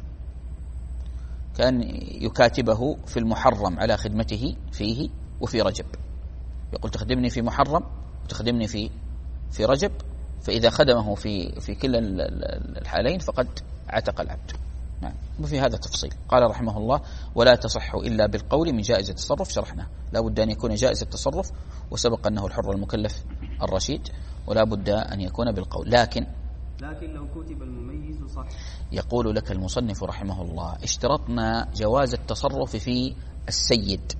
كان يكاتبه في المحرم على خدمته فيه وفي رجب، يقول تخدمني في محرم وتخدمني في في رجب، فإذا خدمه في في كلا الحالين فقد عتق العبد. نعم. وفي هذا تفصيل. قال رحمه الله: ولا تصح إلا بالقول من جائز التصرف. شرحنا لا بد أن يكون جائز التصرف، وسبق أنه الحر المكلف الرشيد، ولا بد أن يكون بالقول. لكن لكن لو كتب المميز صح. يقول لك المصنف رحمه الله: اشترطنا جواز التصرف في السيد،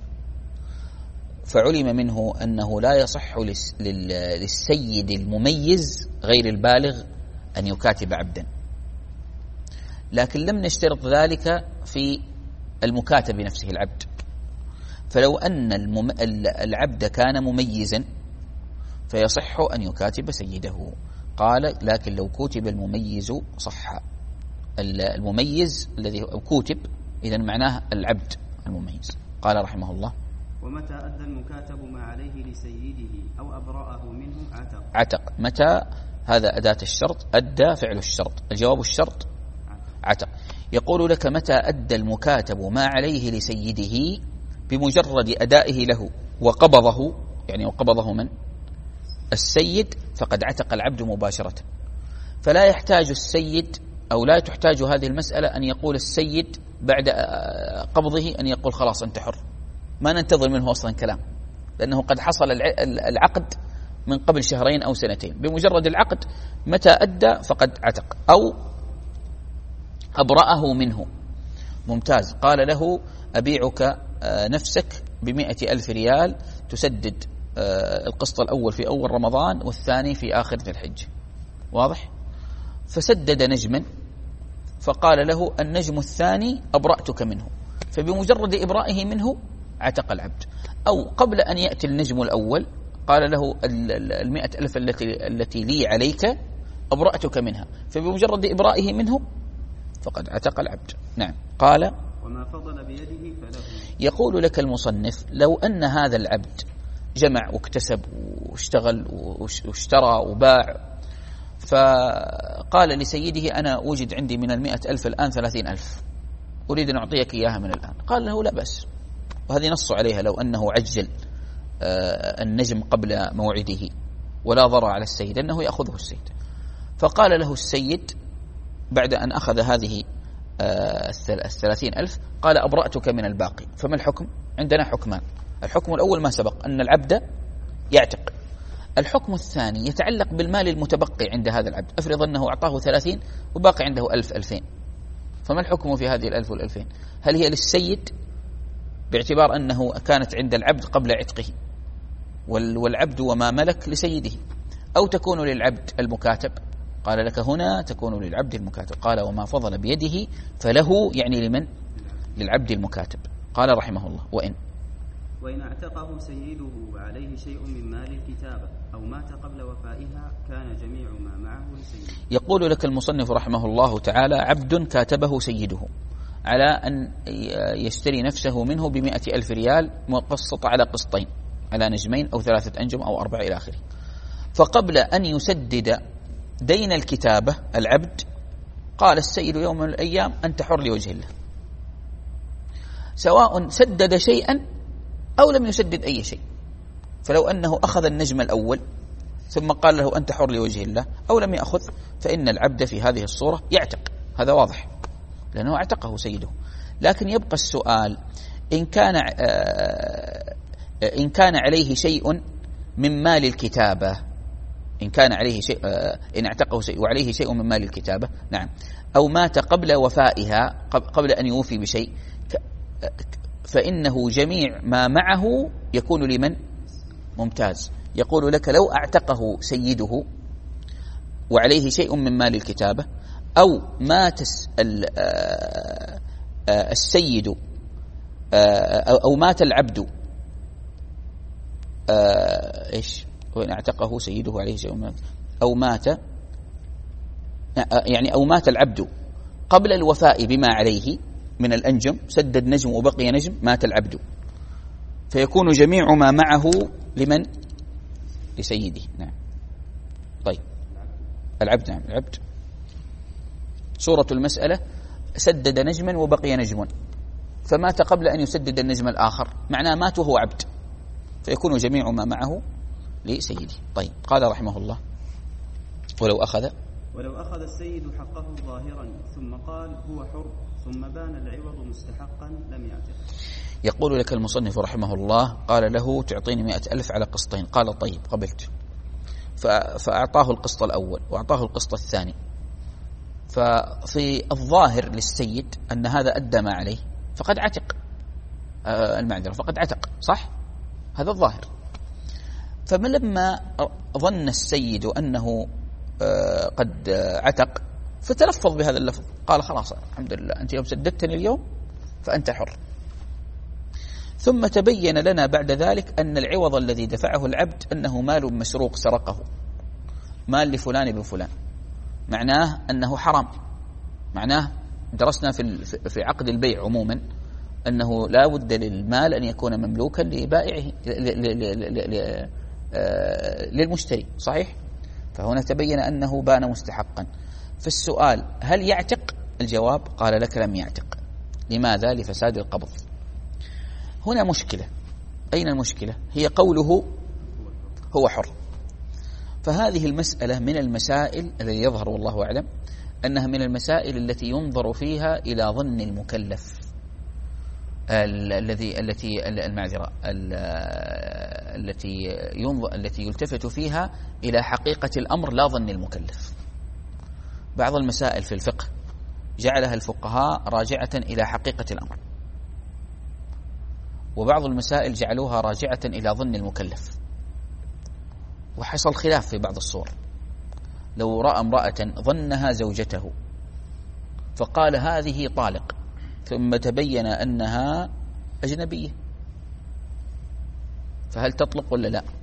فعلم منه أنه لا يصح للسيد المميز غير البالغ أن يكاتب عبدا، لكن لم نشترط ذلك في المكاتب نفسه العبد. فلو أن العبد كان مميزا فيصح أن يكاتب سيده. قال: لكن لو كتب المميز صح. المميز الذي كتب إذن معناه العبد المميز. قال رحمه الله: ومتى أدى المكاتب ما عليه لسيده أو أبرأه منه عتق. عتق متى؟ هذا أداة الشرط، أدى فعل الشرط، الجواب الشرط عتق. يقول لك: متى أدى المكاتب ما عليه لسيده بمجرد أدائه له وقبضه، يعني وقبضه من؟ السيد، فقد عتق العبد مباشرة. فلا يحتاج السيد أو لا تحتاج هذه المسألة أن يقول السيد بعد قبضه أن يقول خلاص أنت حر، ما ننتظر منه أصلا كلام، لأنه قد حصل العقد من قبل شهرين أو سنتين. بمجرد العقد متى أدى فقد عتق. أو أبرأه منه. ممتاز. قال له: أبيعك نفسك بمئة ألف ريال تسدد القسط الأول في أول رمضان والثاني في آخر ذي الحجة. واضح؟ فسدد نجما، فقال له: النجم الثاني أبرأتك منه، فبمجرد إبرائه منه عتق العبد. أو قبل أن يأتي النجم الأول قال له: المئة ألف التي, التي لي عليك أبرأتك منها، فبمجرد إبرائه منه فقد عتق العبد. نعم. قال: وما فضل بيده فله. يقول لك المصنف: لو أن هذا العبد جمع واكتسب واشتغل واشترى وباع، فقال لسيده: أنا أوجد عندي من المئة ألف الآن ثلاثين ألف، أريد أن أعطيك إياها من الآن. قال له: لا بأس. وهذه نص عليها لو أنه عجل النجم قبل موعده ولا ضرر على السيد أنه يأخذه السيد. فقال له السيد بعد أن أخذ هذه الثلاثين ألف قال: أبرأتك من الباقي. فما الحكم؟ عندنا حكمان. الحكم الأول ما سبق أن العبد يعتق. الحكم الثاني يتعلق بالمال المتبقي عند هذا العبد. أفرض أنه أعطاه ثلاثين وباقي عنده ألف ألفين، فما الحكم في هذه الألف والألفين؟ هل هي للسيد باعتبار أنه كانت عند العبد قبل عتقه والعبد وما ملك لسيده، أو تكون للعبد المكاتب؟ قال لك: هنا تكون للعبد المكاتب. قال: وما فضل بيده فله، يعني لمن؟ للعبد المكاتب. قال رحمه الله: وإن وإن اعتقه سيده وعليه شيء من مال الكتابة أو مات قبل وفائها كان جميع ما معه لسيده. يقول لك المصنف رحمه الله تعالى: عبد كاتبه سيده على أن يشتري نفسه منه بمئة ألف ريال مقسطة على قسطين، على نجمين أو ثلاثة أنجم أو أربعة إلى آخره. فقبل أن يسدد دين الكتابة العبد قال السيد يوم من الأيام: أنت حر لوجه الله، سواء سدد شيئا أو لم يسدد أي شيء. فلو أنه أخذ النجم الأول ثم قال له: أنت حر لوجه الله، أو لم يأخذ، فإن العبد في هذه الصورة يعتق. هذا واضح لأنه اعتقه سيده. لكن يبقى السؤال: إن كان إن كان عليه شيء من مال الكتابة، إن كان عليه شيء إن اعتقه شيء وعليه شيء من مال الكتابة، نعم، أو مات قبل وفائها، قبل أن يوفي بشيء، فإنه جميع ما معه يكون لمن؟ ممتاز. يقول لك: لو اعتقه سيده وعليه شيء من مال الكتابة، أو مات السيد أو مات العبد، إيش وإن اعتقه سيده عليه شيء من، أو مات يعني أو مات العبد قبل الوفاء بما عليه من الأنجم، سدد نجم وبقي نجم، مات العبد، فيكون جميع ما معه لمن؟ لسيده. نعم. طيب العبد. نعم العبد. صورة المسألة: سدد نجما وبقي نجم، فمات قبل أن يسدد النجم الآخر، معناه مات وهو عبد، فيكون جميع ما معه لسيده. طيب قال رحمه الله: ولو أخذ ولو أخذ السيد حقه ظاهرا ثم قال هو حر ثم بان العوض مستحقا لم يعتق. يقول لك المصنف رحمه الله: قال له تعطيني مئة ألف على قسطين، قال طيب قبلت، فأعطاه القسط الأول وأعطاه القسط الثاني، ففي الظاهر للسيد أن هذا أدى ما عليه فقد عتق المعذرة فقد عتق، صح؟ هذا الظاهر. فلما ظن السيد أنه قد عتق فتلفظ بهذا اللفظ، قال خلاص الحمد لله أنت يوم سددتني اليوم فأنت حر. ثم تبين لنا بعد ذلك أن العوض الذي دفعه العبد أنه مال مسروق سرقه، مال لفلان بفلان، معناه أنه حرام. معناه درسنا في في عقد البيع عموما أنه لا بد للمال أن يكون مملوكا لبائعه للمشتري، صحيح؟ فهنا تبين أنه بان مستحقا. فالسؤال: هل يعتق؟ الجواب: قال لك لم يعتق. لماذا؟ لفساد القبض. هنا مشكلة. أين المشكلة؟ هي قوله هو حر. فهذه المسألة من المسائل الذي يظهر والله أعلم أنها من المسائل التي ينظر فيها إلى ظن المكلف، الذي التي المعذرة التي ينظر التي يلتفت فيها إلى حقيقة الأمر لا ظن المكلف. بعض المسائل في الفقه جعلها الفقهاء راجعة إلى حقيقة الأمر، وبعض المسائل جعلوها راجعة إلى ظن المكلف، وحصل خلاف في بعض الصور. لو رأى امرأة ظنها زوجته فقال هذه طالق، ثم تبين أنها أجنبية، فهل تطلق ولا لا؟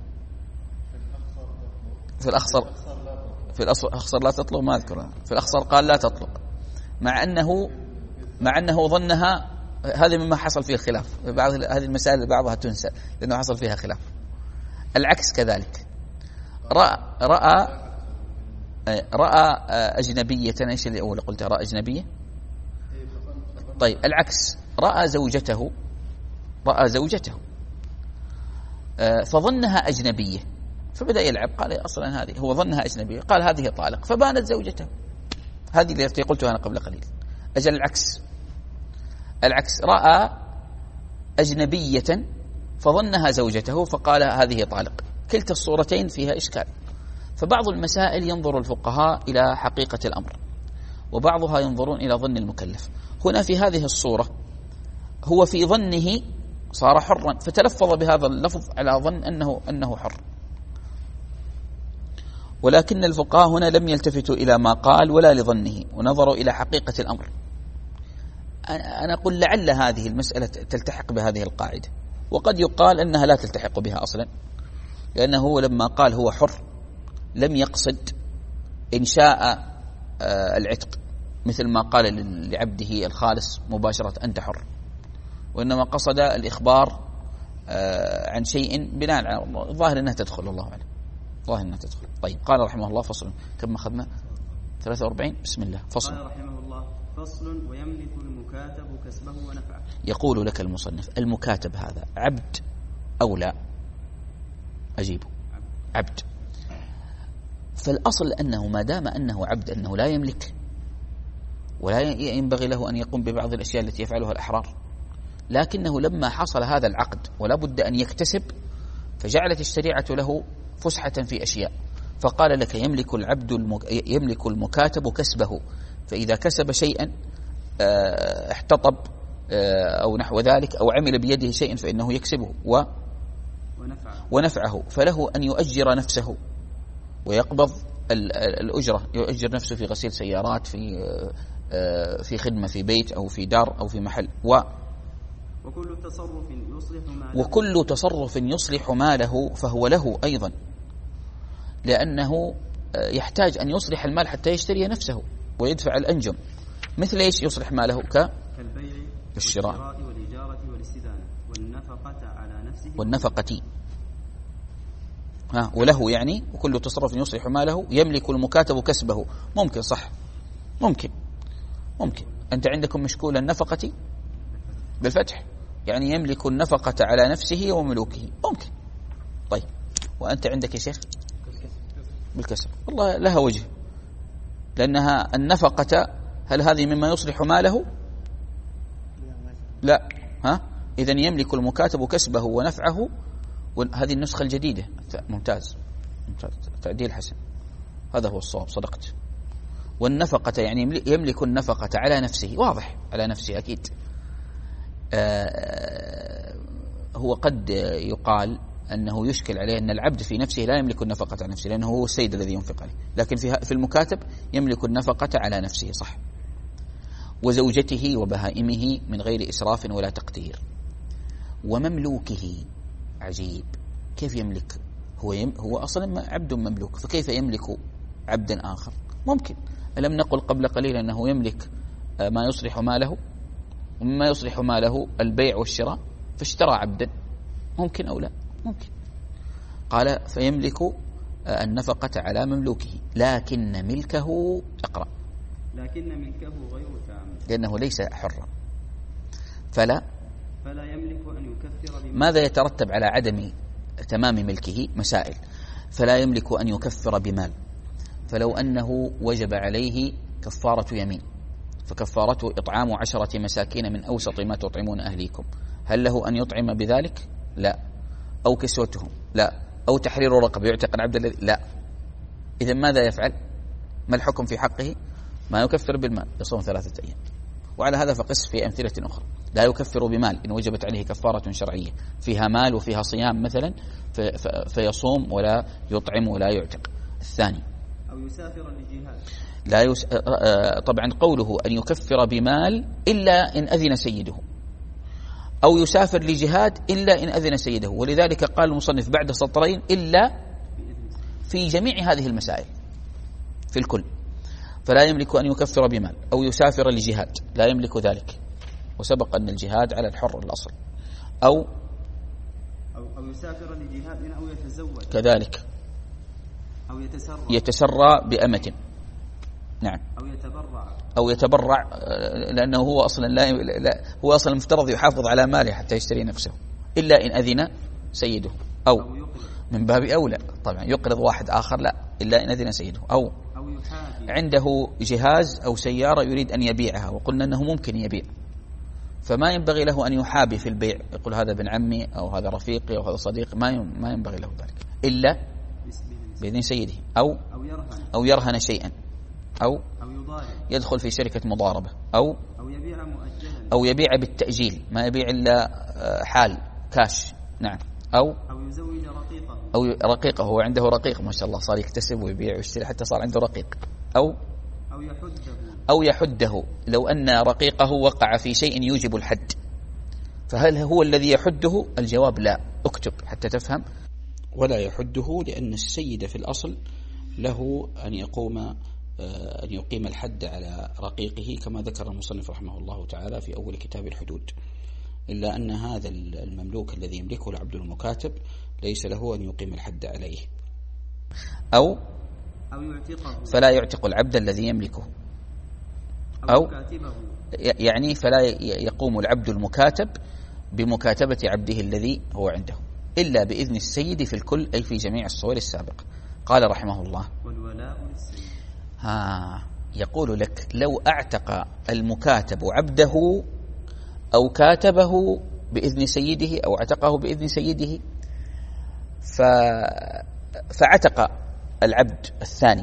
في الأخصر في الأخصر لا تطلق، ما أذكرها. في الأخصر قال لا تطلق، مع أنه مع أنه ظنها. هذا مما حصل فيه الخلاف. بعض هذه المسائل بعضها تنسى لأنه حصل فيها خلاف. العكس كذلك، رأى رأى رأى أجنبية. إيش اللي أول قلت؟ رأى أجنبية. طيب العكس، رأى زوجته رأى زوجته فظنها أجنبية، فبدأ يلعب. قال أصلا هذه هو ظنها أجنبية، قال هذه طالق، فبانت زوجته. هذه التي قلتها أنا قبل قليل. أجل العكس العكس رأى أجنبية فظنها زوجته فقال هذه طالق. كلتا الصورتين فيها إشكال. فبعض المسائل ينظر الفقهاء إلى حقيقة الأمر، وبعضها ينظرون إلى ظن المكلف. هنا في هذه الصورة هو في ظنه صار حرا، فتلفظ بهذا اللفظ على ظن أنه أنه حر، ولكن الفقهاء هنا لم يلتفتوا إلى ما قال ولا لظنه، ونظروا إلى حقيقة الأمر. أنا أقول لعل هذه المسألة تلتحق بهذه القاعدة، وقد يقال أنها لا تلتحق بها أصلا، لأنه هو لما قال هو حر لم يقصد إنشاء العتق مثل ما قال لعبده الخالص مباشرة أنت حر، وإنما قصد الإخبار عن شيء بناء على الله. ظاهر أنها تدخل، الله أعلم، ظاهر أنها تدخل. طيب قال رحمه الله: فصل. كم أخذنا؟ ثلاثة وأربعين. بسم الله. فصل. قال رحمه الله: فصل: ويملك المكاتب كسبه ونفعه. يقول لك المصنف: المكاتب هذا عبد أو لا؟ أجيبه عبد. فالأصل أنه ما دام أنه عبد أنه لا يملك، ولا ينبغي له أن يقوم ببعض الأشياء التي يفعلها الأحرار، لكنه لما حصل هذا العقد ولا بد أن يكتسب، فجعلت الشريعة له فسحة في أشياء، فقال لك يملك العبد المك... يملك المكاتب كسبه، فإذا كسب شيئا احتطب أو نحو ذلك أو عمل بيده شيئا فإنه يكسبه و... ونفعه. ونفعه فله أن يؤجر نفسه ويقبض الأجرة، يؤجر نفسه في غسيل سيارات، في في خدمة في بيت أو في دار أو في محل. و وكل تصرف يصلح ماله وكل تصرف يصلح ماله فهو له أيضا، لأنه يحتاج أن يصلح المال حتى يشتري نفسه ويدفع الأنجم. مثل إيش يصلح ماله؟ ك كالبيع والشراء والإجارة والاستدانة والنفقة على نفسه والنفقة ها وله يعني وكل تصرف يصلح ماله يملك المكاتب كسبه. ممكن صح، ممكن ممكن أنت عندكم مشكول النفقة بالفتح، يعني يملك النفقة على نفسه وملوكه، ممكن. طيب وأنت عندك يا شيخ بالكسر، والله لها وجه، لأنها النفقة هل هذه مما يصلح ماله؟ لا. ها إذن يملك المكاتب كسبه ونفعه. وهذه النسخة الجديدة ممتاز ممتاز، تعديل حسن، هذا هو الصواب، صدقت. والنفقة يعني يملك النفقة على نفسه، واضح على نفسه أكيد. آه هو قد يقال أنه يشكل عليه أن العبد في نفسه لا يملك النفقة على نفسه لأنه هو السيد الذي ينفق عليه، لكن في المكاتب يملك النفقة على نفسه، صح. وزوجته وبهائمه من غير إسراف ولا تقتير. ومملوكه، عجيب، كيف يملك؟ هو يم هو أصلا عبد مملوك، فكيف يملك عبدا آخر؟ ممكن. ألم نقل قبل قليل أنه يملك ما يصلح ماله، ومما يصلح ماله البيع والشراء، فاشترى عبدا، ممكن أو لا؟ ممكن. قال فيملك النفقة على مملوكه، لكن ملكه اقرأ لكن ملكه غير تام لأنه ليس حرا. فلا فلا يملك أن يكفر بمال. ماذا يترتب على عدم تمام ملكه؟ مسائل. فلا يملك أن يكفر بمال، فلو أنه وجب عليه كفارة يمين فكفارته إطعام عشرة مساكين من أوسط ما تطعمون أهليكم، هل له أن يطعم بذلك؟ لا. أو كسوتهم؟ لا. أو تحرير رقبة يعتق العبد الذي؟ لا. إذن ماذا يفعل؟ ما الحكم في حقه؟ ما يكفر بالمال، يصوم ثلاثة أيام. وعلى هذا فقس في أمثلة أخرى. لا يكفر بمال إن وجبت عليه كفارة شرعية فيها مال وفيها صيام مثلا، فيصوم ولا يطعم ولا يعتق. الثاني أو يسافر لجهاد. لا يس... طبعا قوله أن يكفر بمال إلا إن أذن سيده، أو يسافر لجهاد إلا إن أذن سيده. ولذلك قال المصنف بعد سطرين إلا في جميع هذه المسائل في الكل. فلا يملك أن يكفر بمال أو يسافر لجهاد، لا يملك ذلك، وسبق أن الجهاد على الحر الأصل. أو أو, أو يسافر لجهاد أو يتزوج كذلك، أو يتسرى يتسرى بأمة، نعم، أو يتبرع أو يتبرع، لأنه هو أصلا لا, لا هو أصلا مفترض يحافظ على ماله حتى يشتري نفسه إلا إن أذن سيده. أو, أو من باب أولى طبعا يقرض واحد آخر، لا إلا إن أذن سيده. أو, أو عنده جهاز أو سيارة يريد أن يبيعها، وقلنا أنه ممكن يبيع، فما ينبغي له أن يحابي في البيع، يقول هذا ابن عمي أو هذا رفيقي أو هذا صديقي، ما ما ينبغي له ذلك إلا بإذن سيده. أو أو يرهن, أو يرهن شيئا، أو, أو يدخل في شركة مضاربة، أو أو يبيع مؤجلا، أو يبيع بالتأجيل، ما يبيع إلا حال كاش، نعم. أو أو يزوج رقيقه، أو رقيقه، هو عنده رقيق ما شاء الله، صار يكتسب ويبيع ويشتري حتى صار عنده رقيق. أو أو يحده أو يحده، لو أن رقيقه وقع في شيء يوجب الحد، فهل هو الذي يحده؟ الجواب لا، اكتب حتى تفهم. ولا يحده لأن السيد في الأصل له أن يقوم أن يقيم الحد على رقيقه كما ذكر المصنف رحمه الله تعالى في أول كتاب الحدود، إلا أن هذا المملوك الذي يملكه العبد المكاتب ليس له أن يقيم الحد عليه. أو أو يعتقه، فلا يعتق العبد الذي يملكه. أو, أو يعني فلا يقوم العبد المكاتب بمكاتبة عبده الذي هو عنده إلا بإذن السيد في الكل، أي في جميع الصور السابقة. قال رحمه الله والولاء للسيد. ها يقول لك لو أعتق المكاتب عبده أو كاتبه بإذن سيده أو اعتقه بإذن سيده ف... فعتق العبد الثاني،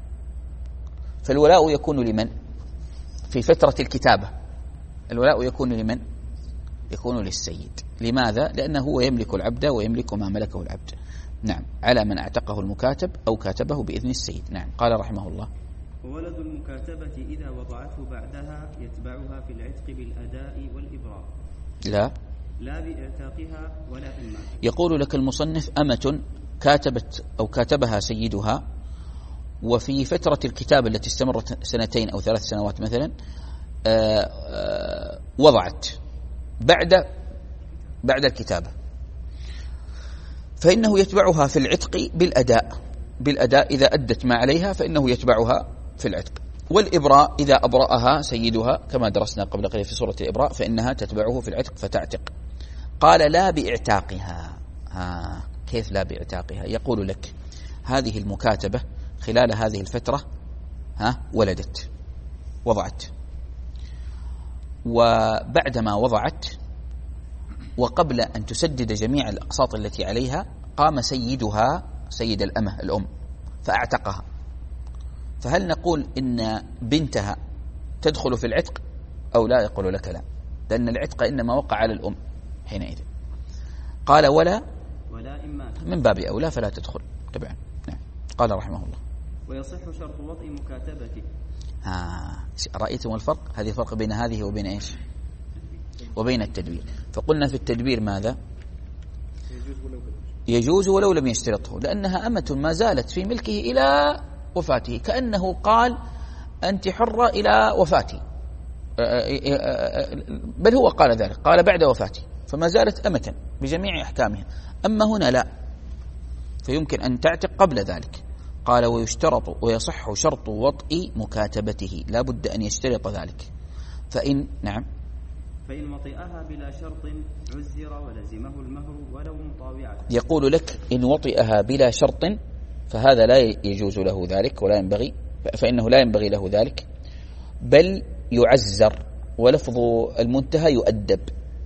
فالولاء يكون لمن؟ في فترة الكتابة الولاء يكون لمن؟ يكون للسيد. لماذا؟ لأنه هو يملك العبد ويملك ما ملكه العبد، نعم، على من اعتقه المكاتب أو كاتبه بإذن السيد. نعم. قال رحمه الله وولد المكاتبة إذا وضعته بعدها يتبعها في العتق بالأداء والإبراء، لا لا بإعتاقها ولا بالمال. يقول لك المصنف أمة كاتبت أو كاتبها سيدها، وفي فترة الكتابة التي استمرت سنتين أو ثلاث سنوات مثلا آآ آآ وضعت بعد بعد الكتابة، فإنه يتبعها في العتق بالأداء بالأداء إذا أدت ما عليها فإنه يتبعها في العتق. والإبراء إذا أبرأها سيدها كما درسنا قبل قليل في سورة الإبراء فإنها تتبعه في العتق فتعتق. قال لا باعتاقها. ها كيف لا باعتاقها؟ يقول لك هذه المكاتبة خلال هذه الفترة ها ولدت وضعت، وبعدما وضعت وقبل أن تسدد جميع الأقساط التي عليها قام سيدها سيد الأمة الأم فأعتقها، فهل نقول إن بنتها تدخل في العتق أو لا؟ يقول لك لا، لأن العتق إنما وقع على الأم حينئذ. قال ولا ولا إما من باب أولى فلا تدخل تبعا. نعم. قال رحمه الله ويصح شرط وطء مكاتبته. ها رأيتم الفرق؟ هذه الفرق بين هذه وبين إيش؟ وبين التدبير. فقلنا في التدبير ماذا؟ يجوز ولو لم يشترطه، لأنها أمة ما زالت في ملكه إلى وفاته، كأنه قال أنت حرة إلى وفاتي، بل هو قال ذلك، قال بعد وفاتي، فما زالت أمة بجميع أحكامها. أما هنا لا، فيمكن أن تعتق قبل ذلك. قال ويشترط ويصح شرط وطء مكاتبته، لا بد أن يشترط ذلك. فإن نعم فإن وطئها بلا شرط عزر ولزمه المهر ولو مطاوعة. يقول لك إن وطئها بلا شرط فهذا لا يجوز له ذلك ولا ينبغي، فإنه لا ينبغي له ذلك، بل يعزر، ولفظ المنتهى يؤدب.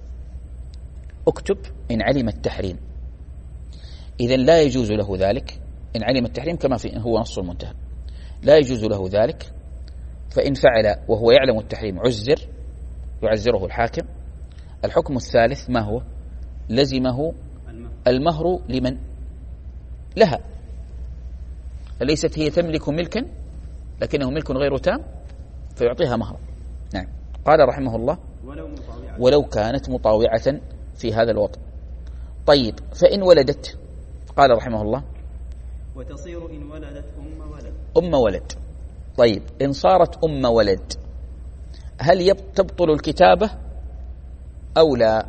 اكتب إن علم التحريم، إذن لا يجوز له ذلك إن علم التحريم كما في هو نص المنتهى، لا يجوز له ذلك. فإن فعل وهو يعلم التحريم عزر، يعزره الحاكم. الحكم الثالث ما هو؟ لزمه المهر لمن؟ لها، أليست هي تملك ملكا لكنه ملك غير تام فيعطيها مهر. نعم. قال رحمه الله ولو, ولو كانت مطاوعة في هذا الوطن. طيب فإن ولدت، قال رحمه الله وتصير إن ولدت أم ولد. أم ولد. طيب إن صارت أم ولد هل تبطل الكتابة أو لا؟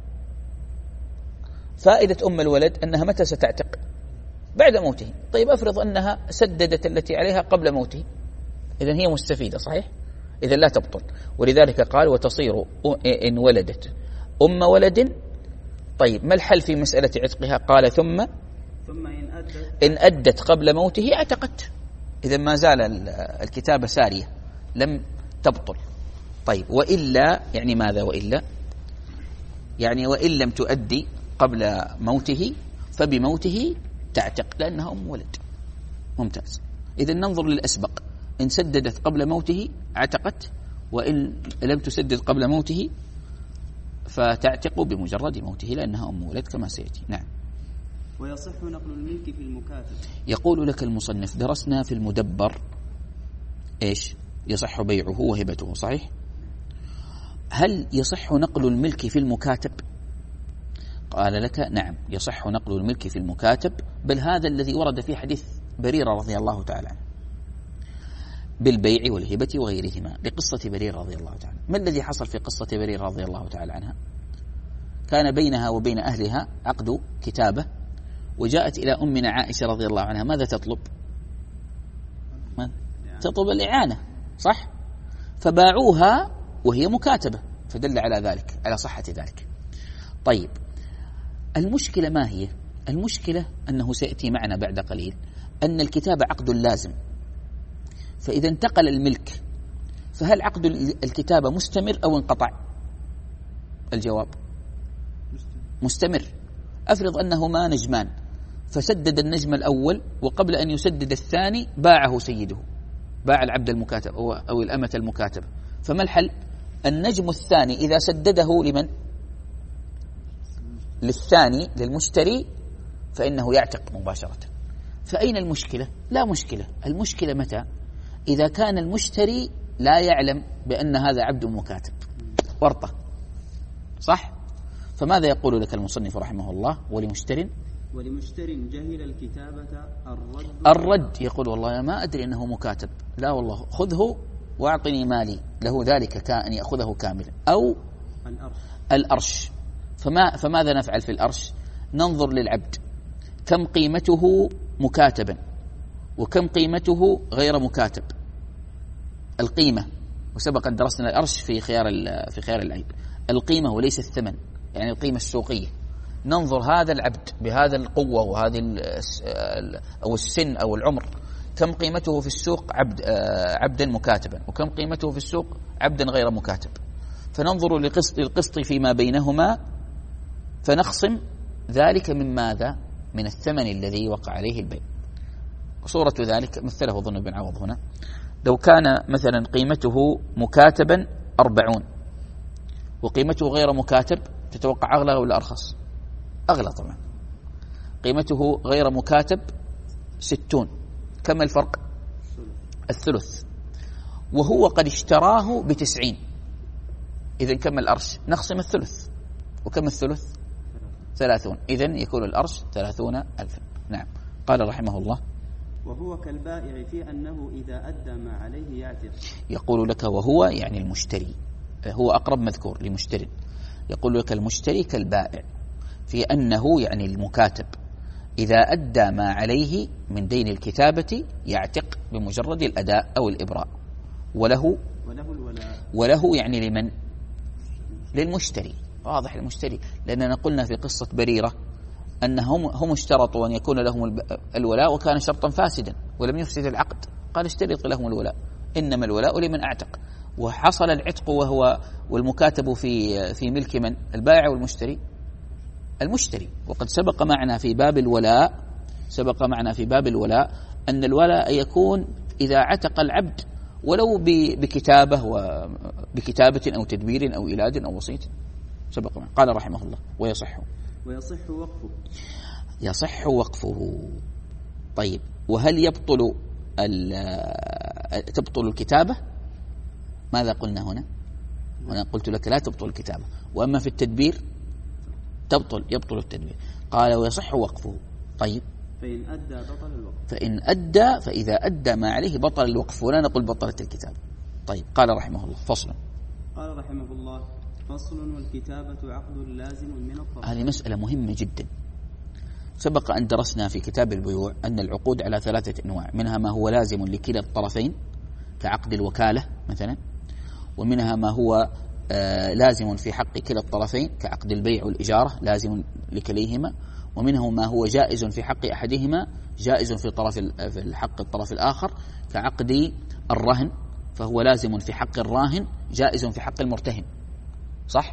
فائدة أم الولد أنها متى ستعتق؟ بعد موته. طيب أفرض أنها سددت التي عليها قبل موته، إذن هي مستفيدة صحيح؟ إذن لا تبطل. ولذلك قال وتصير إن ولدت أم ولد. طيب ما الحل في مسألة عتقها؟ قال ثم ثم إن أدت, إن أدت قبل موته اعتقت، إذن ما زال الكتابة سارية لم تبطل. طيب وإلا يعني ماذا؟ وإلا يعني وإن لم تؤدي قبل موته فبموته تعتق لأنها أم ولد. ممتاز. إذن ننظر للأسبق، إن سددت قبل موته اعتقت، وإن لم تسدد قبل موته فتعتق بمجرد موته لأنها أم ولد كما سيأتي. نعم. ويصح نقل الملك في المكاتب. يقول لك المصنف درسنا في المدبر إيش؟ يصح بيعه وهبته صحيح؟ هل يصح نقل الملك في المكاتب؟ قال لك نعم يصح نقل الملك في المكاتب، بل هذا الذي ورد في حديث بريرة رضي الله تعالى عنه بالبيع والهبة وغيرهما، بقصة بريرة رضي الله تعالى. ما الذي حصل في قصة بريرة رضي الله تعالى عنها؟ كان بينها وبين أهلها عقد كتابة، وجاءت إلى أمنا عائشة رضي الله عنها ماذا تطلب؟ ما؟ تطلب الإعانة صح؟ فباعوها وهي مكاتبة، فدل على ذلك على صحة ذلك. طيب المشكلة ما هي؟ المشكلة أنه سيأتي معنا بعد قليل أن الكتابة عقد لازم، فإذا انتقل الملك فهل عقد الكتابة مستمر أو انقطع؟ الجواب مستمر. أفرض أنهما نجمان فسدد النجم الأول وقبل أن يسدد الثاني باعه سيده، باع العبد المكاتب أو الأمة المكاتبة، فما الحل؟ النجم الثاني إذا سدده لمن؟ للثاني للمشتري فإنه يعتق مباشرة. فأين المشكلة؟ لا مشكلة. المشكلة متى؟ إذا كان المشتري لا يعلم بأن هذا عبد مكاتب ورطة صح؟ فماذا يقول لك المصنف رحمه الله؟ ولمشتر ولمشتر جهل الكتابة الرد الرد يقول والله ما أدري أنه مكاتب، لا والله خذه وأعطني مالي، له ذلك كأن يأخذه كاملا. أو الأرش, الأرش. فما فماذا نفعل في الأرش؟ ننظر للعبد، كم قيمته مكاتبا وكم قيمته غير مكاتب. القيمة، وسبق أن درسنا الأرش في خيار في خيار العيب، القيمة وليس الثمن، يعني القيمة السوقية. ننظر هذا العبد بهذا القوة وهذه أو السن أو العمر، كم قيمته في السوق عبد عبدا مكاتبا، وكم قيمته في السوق عبدا غير مكاتب، فننظر لقسط القسط فيما بينهما فنخصم ذلك من ماذا؟ من الثمن الذي وقع عليه البيع. صورة ذلك مثله ظن بن عوض هنا، لو كان مثلا قيمته مكاتبا أربعون وقيمته غير مكاتب، تتوقع أغلى ولا أرخص؟ أغلى طبعا. قيمته غير مكاتب ستون، كم الفرق؟ الثلث. وهو قد اشتراه بتسعين، إذن كم الأرش؟ نخصم الثلث. وكم الثلث؟ ثلاثون، إذن يكون الأرش ثلاثون ألفا. نعم. قال رحمه الله: وهو كالبائع في أنه إذا أدى ما عليه يعتق. يقول لك وهو يعني المشتري، هو أقرب مذكور لمشتري. يقول لك المشتري كالبائع في أنه يعني المكاتب إذا أدى ما عليه من دين الكتابة يعتق بمجرد الأداء أو الإبراء. وله وله الولاء، وله يعني لمن؟ للمشتري. واضح، المشتري، لأننا قلنا في قصة بريرة أنهم هم اشترطوا أن يكون لهم الولاء وكان شرطا فاسدا ولم يفسد العقد، قال اشترط لهم الولاء، إنما الولاء لمن أعتق. وحصل العتق وهو والمكاتب في في ملك من؟ البائع والمشتري؟ المشتري. وقد سبق معنا في باب الولاء سبق معنا في باب الولاء أن الولاء يكون إذا عتق العبد ولو بكتابة وبكتابة أو تدبير أو إيلاد أو وصية. سبق معنا. قال رحمه الله: ويصح ويصح وقفه. يصح وقفه. طيب، وهل يبطل تبطل الكتابة؟ ماذا قلنا هنا؟ هنا قلت لك لا تبطل الكتابة، وأما في التدبير تبطل يبطل التدبير. قال: ويصح وقفه. طيب، فإن أدى بطل الوقف. فإن أدى فإذا أدى ما عليه بطل الوقف، ولا نقول بطلت الكتابة. طيب، قال رحمه الله: فصل. قال رحمه الله: فصل. والكتابة عقد لازم من الطرف. هذه مسألة مهمة جدا. سبق أن درسنا في كتاب البيوع أن العقود على ثلاثة أنواع، منها ما هو لازم لكلا الطرفين كعقد الوكالة مثلا، ومنها ما هو آه لازم في حق كلا الطرفين كعقد البيع والإجارة لازم لكليهما، ومنه ما هو جائز في حق أحدهما جائز في طرف في حق الطرف الآخر كعقد الرهن، فهو لازم في حق الراهن جائز في حق المرتهن، صح؟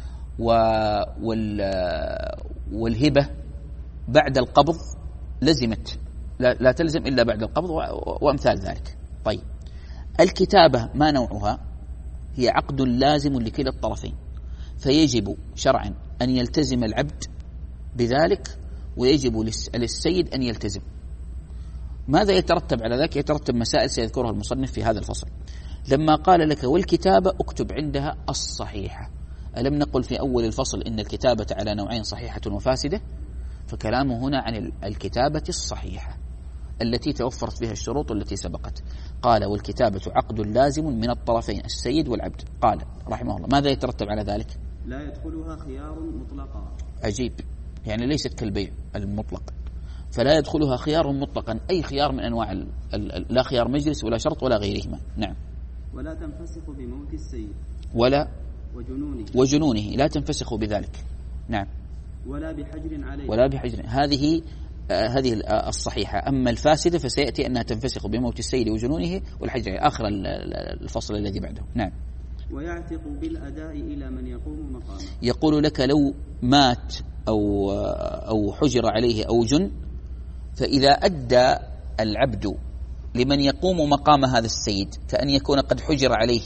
والهبة بعد القبض لزمت، لا, لا تلزم إلا بعد القبض وأمثال ذلك. طيب، الكتابة ما نوعها؟ هي عقد لازم لكلا الطرفين، فيجب شرعا أن يلتزم العبد بذلك، ويجب للسيد أن يلتزم. ماذا يترتب على ذلك؟ يترتب مسائل سيذكرها المصنف في هذا الفصل. لما قال لك والكتابة اكتب عندها الصحيحة، ألم نقل في أول الفصل إن الكتابة على نوعين، صحيحة وفاسدة؟ فكلامه هنا عن الكتابة الصحيحة التي توفرت بها الشروط التي سبقت. قال: والكتابة عقد لازم من الطرفين السيد والعبد. قال رحمه الله: ماذا يترتب على ذلك؟ لا يدخلها خيار مطلقا. عجيب، يعني ليست كالبيع المطلق، فلا يدخلها خيار مطلقا، أي خيار من أنواع ال ال لا خيار مجلس ولا شرط ولا غيرهما. نعم. ولا تنفسخ بموت السيد ولا وجنونه وجنونه لا تنفسخ بذلك. نعم. ولا بحجر عليه ولا بحجر. هذه آه هذه الصحيحة. أما الفاسدة فسيأتي أنها تنفسخ بموت السيد وجنونه والحجر، آخر الفصل الذي بعده. نعم. ويعتق بالأداء إلى من يقوم مقامه. يقول لك لو مات أو أو حجر عليه أو جن، فإذا أدى العبد لمن يقوم مقام هذا السيد، كأن يكون قد حجر عليه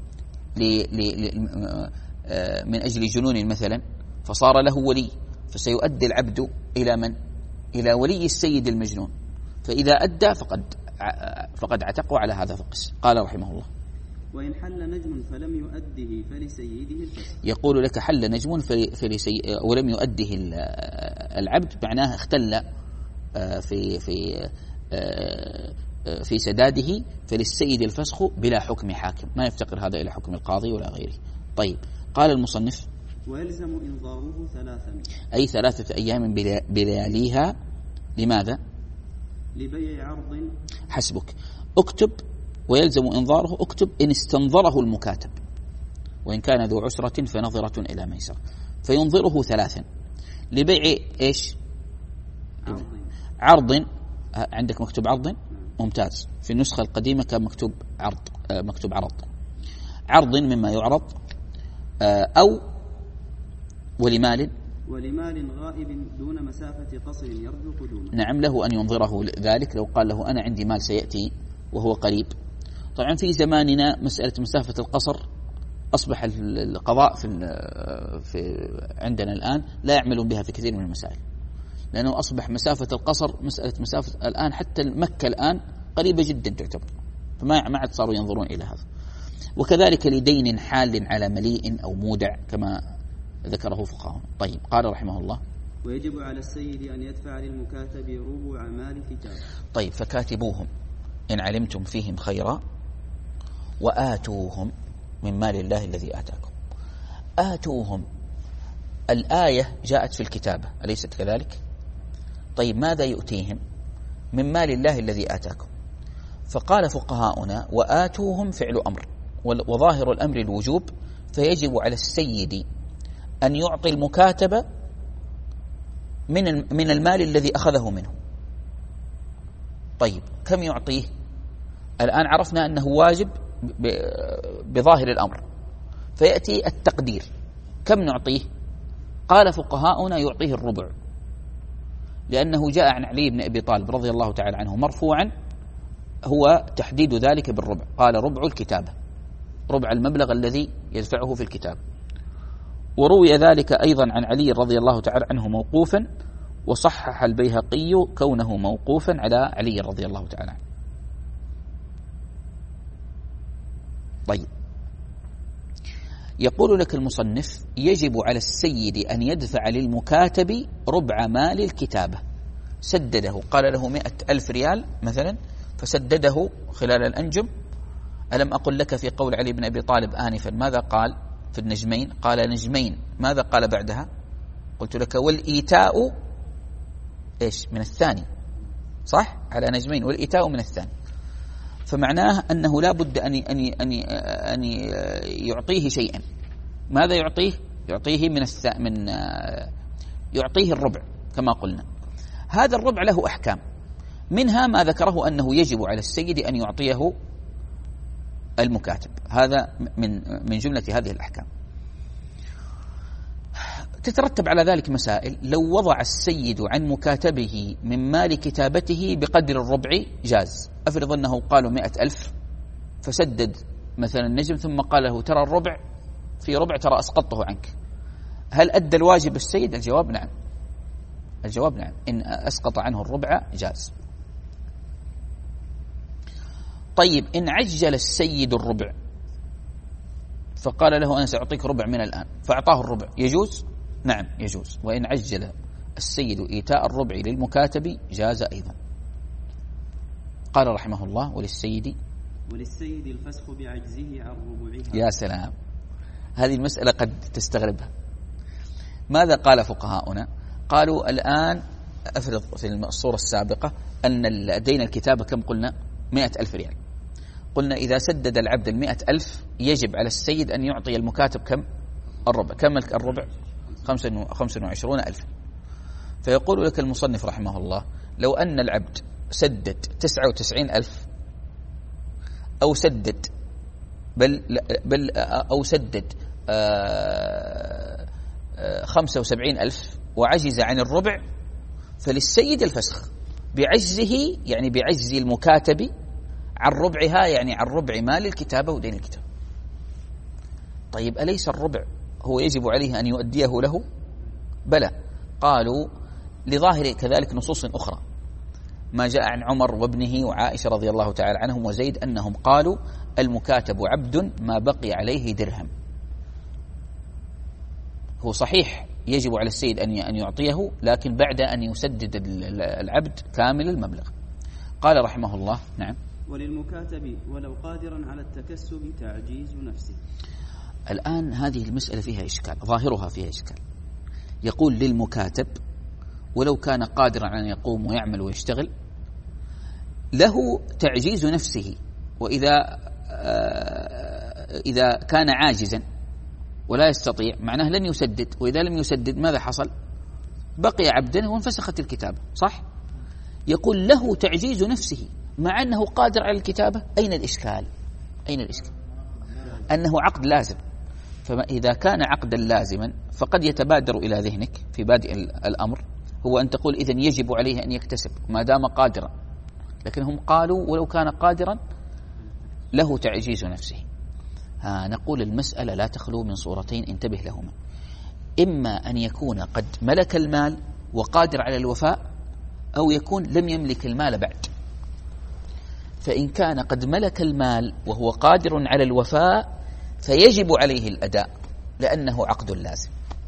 من أجل جنون مثلا، فصار له ولي، فسيؤدي العبد إلى من؟ إلى ولي السيد المجنون، فإذا أدى فقد فقد عتقوا على هذا فقس. قال رحمه الله: وإن حل نجم فلم يؤده فلسيده الفسخ. يقول لك حل نجم فلسي ولم يؤده العبد، معناه اختل في في في سداده، فللسيد الفسخ بلا حكم حاكم، ما يفتقر هذا إلى حكم القاضي ولا غيره. طيب، قال المصنف: ويلزم إنظاره ثلاثا، أي ثلاثة أيام بلياليها لماذا؟ لبيع عرض. حسبك. اكتب ويلزم إنظاره، اكتب إن استنظره المكاتب وإن كان ذو عسرة فنظرة إلى ميسر، فينظره ثلاثا لبيع إيش؟ عرض. عرض. عندك مكتوب عرض؟ ممتاز. في النسخة القديمة كان مكتوب عرض، مكتوب عرض. عرض مما يعرض، أو ولمال ولمال غائب دون مسافة قصر يرجو قدومه. نعم، له أن ينظره ذلك. لو قال له أنا عندي مال سيأتي وهو قريب. طبعا في زماننا مسألة مسافة القصر أصبح القضاء في, في عندنا الآن لا يعملون بها في كثير من المسائل، لأنه أصبح مسافة القصر مسألة مسافة الآن حتى مكة الآن قريبة جدا تعتبر، فما ما عاد صاروا ينظرون إلى هذا. وكذلك لدين حال على مليء أو مودع كما ذكره فقهاء. طيب، قال رحمه الله: ويجب على السيد أن يدفع للمكاتب ربع مال كتاب. طيب، فكاتبوهم إن علمتم فيهم خيرا وآتوهم من مال الله الذي آتاكم. آتوهم، الآية جاءت في الكتابة أليست كذلك؟ طيب، ماذا يؤتيهم؟ من مال الله الذي آتاكم. فقال فقهاؤنا: وآتوهم فعل أمر، وظاهر الأمر الوجوب، فيجب على السيد أن يعطي المكاتب من من المال الذي أخذه منه. طيب، كم يعطيه؟ الآن عرفنا أنه واجب بظاهر الأمر، فيأتي التقدير، كم نعطيه؟ قال فقهاؤنا: يعطيه الربع، لأنه جاء عن علي بن أبي طالب رضي الله تعالى عنه مرفوعا هو تحديد ذلك بالربع، قال: ربع الكتابة، ربع المبلغ الذي يدفعه في الكتاب. وروي ذلك أيضا عن علي رضي الله تعالى عنه موقوفا، وصحح البيهقي كونه موقوفا على علي رضي الله تعالى عنه. طيب، يقول لك المصنف: يجب على السيد أن يدفع للمكاتب ربع مال الكتابة. سدده، قال له مئة ألف ريال مثلا، فسدده خلال الأنجم. ألم أقل لك في قول علي بن أبي طالب آنفا ماذا قال في النجمين؟ قال نجمين. ماذا قال بعدها؟ قلت لك: والإيتاء إيش من الثاني، صح؟ على نجمين، والإيتاء من الثاني. فمعناه أنه لا بد أن أن أن أن يعطيه شيئا. ماذا يعطيه؟ يعطيه من الث... من يعطيه الربع كما قلنا. هذا الربع له أحكام، منها ما ذكره أنه يجب على السيد أن يعطيه المكاتب، هذا من من جملة هذه الأحكام. تترتب على ذلك مسائل. لو وضع السيد عن مكاتبه من مال كتابته بقدر الربع جاز. أفرض أنه قالوا مئة ألف فسدد مثلا النجم، ثم قال له: ترى الربع في ربع، ترى أسقطته عنك. هل أدى الواجب السيد؟ الجواب نعم، الجواب نعم، إن أسقط عنه الربع جاز. طيب، إن عجل السيد الربع فقال له: أنا سأعطيك ربع من الآن، فأعطاه الربع، يجوز؟ نعم يجوز. وإن عجل السيد إيتاء الربع للمكاتب جاز أيضا. قال رحمه الله: وللسيد وللسيد الفسخ بعجزه عن ربعها. يا سلام، هذه المسألة قد تستغربها. ماذا قال فقهاؤنا؟ قالوا: الآن أفرض في الصورة السابقة أن دين الكتابة كم قلنا؟ مئة ألف ريال. قلنا إذا سدد العبد المئة ألف يجب على السيد أن يعطي المكاتب كم؟ الربع. كم الربع؟ خمسة وعشرون ألف. فيقول لك المصنف رحمه الله: لو أن العبد سدد تسعة وتسعين ألف، أو سدد بل, بل أو سدد خمسة وسبعين ألف وعجز عن الربع، فللسيد الفسخ بعجزه، يعني بعجز المكاتب عن ربعها، يعني عن ربع مال الكتابة ودين الكتاب. طيب، أليس الربع هو يجب عليه أن يؤديه له؟ بلى. قالوا: لظاهر كذلك نصوص أخرى، ما جاء عن عمر وابنه وعائشة رضي الله تعالى عنهم وزيد أنهم قالوا: المكاتب عبد ما بقي عليه درهم. هو صحيح يجب على السيد أن يعطيه، لكن بعد أن يسدد العبد كامل المبلغ. قال رحمه الله: نعم. وللمكاتب ولو قادرا على التكسب تعجيز نفسه. الآن هذه المسألة فيها إشكال، ظاهرها فيها إشكال. يقول للمكاتب ولو كان قادرا على أن يقوم ويعمل ويشتغل، له تعجيز نفسه. وإذا إذا كان عاجزا ولا يستطيع معناه لن يسدد، وإذا لم يسدد ماذا حصل؟ بقي عبدا وانفسخت الكتابة، صح؟ يقول له تعجيز نفسه مع أنه قادر على الكتابة. أين الإشكال؟ أين الإشكال؟ أنه عقد لازم. فإذا كان عقدا لازما فقد يتبادر إلى ذهنك في بادئ الأمر هو أن تقول إذن يجب عليه أن يكتسب ما دام قادرا، لكن هم قالوا ولو كان قادرا له تعجيز نفسه. ها نقول المسألة لا تخلو من صورتين، انتبه لهما. إما أن يكون قد ملك المال وقادر على الوفاء، أو يكون لم يملك المال بعد. فإن كان قد ملك المال وهو قادر على الوفاء فيجب عليه الأداء لأنه عقد لازم.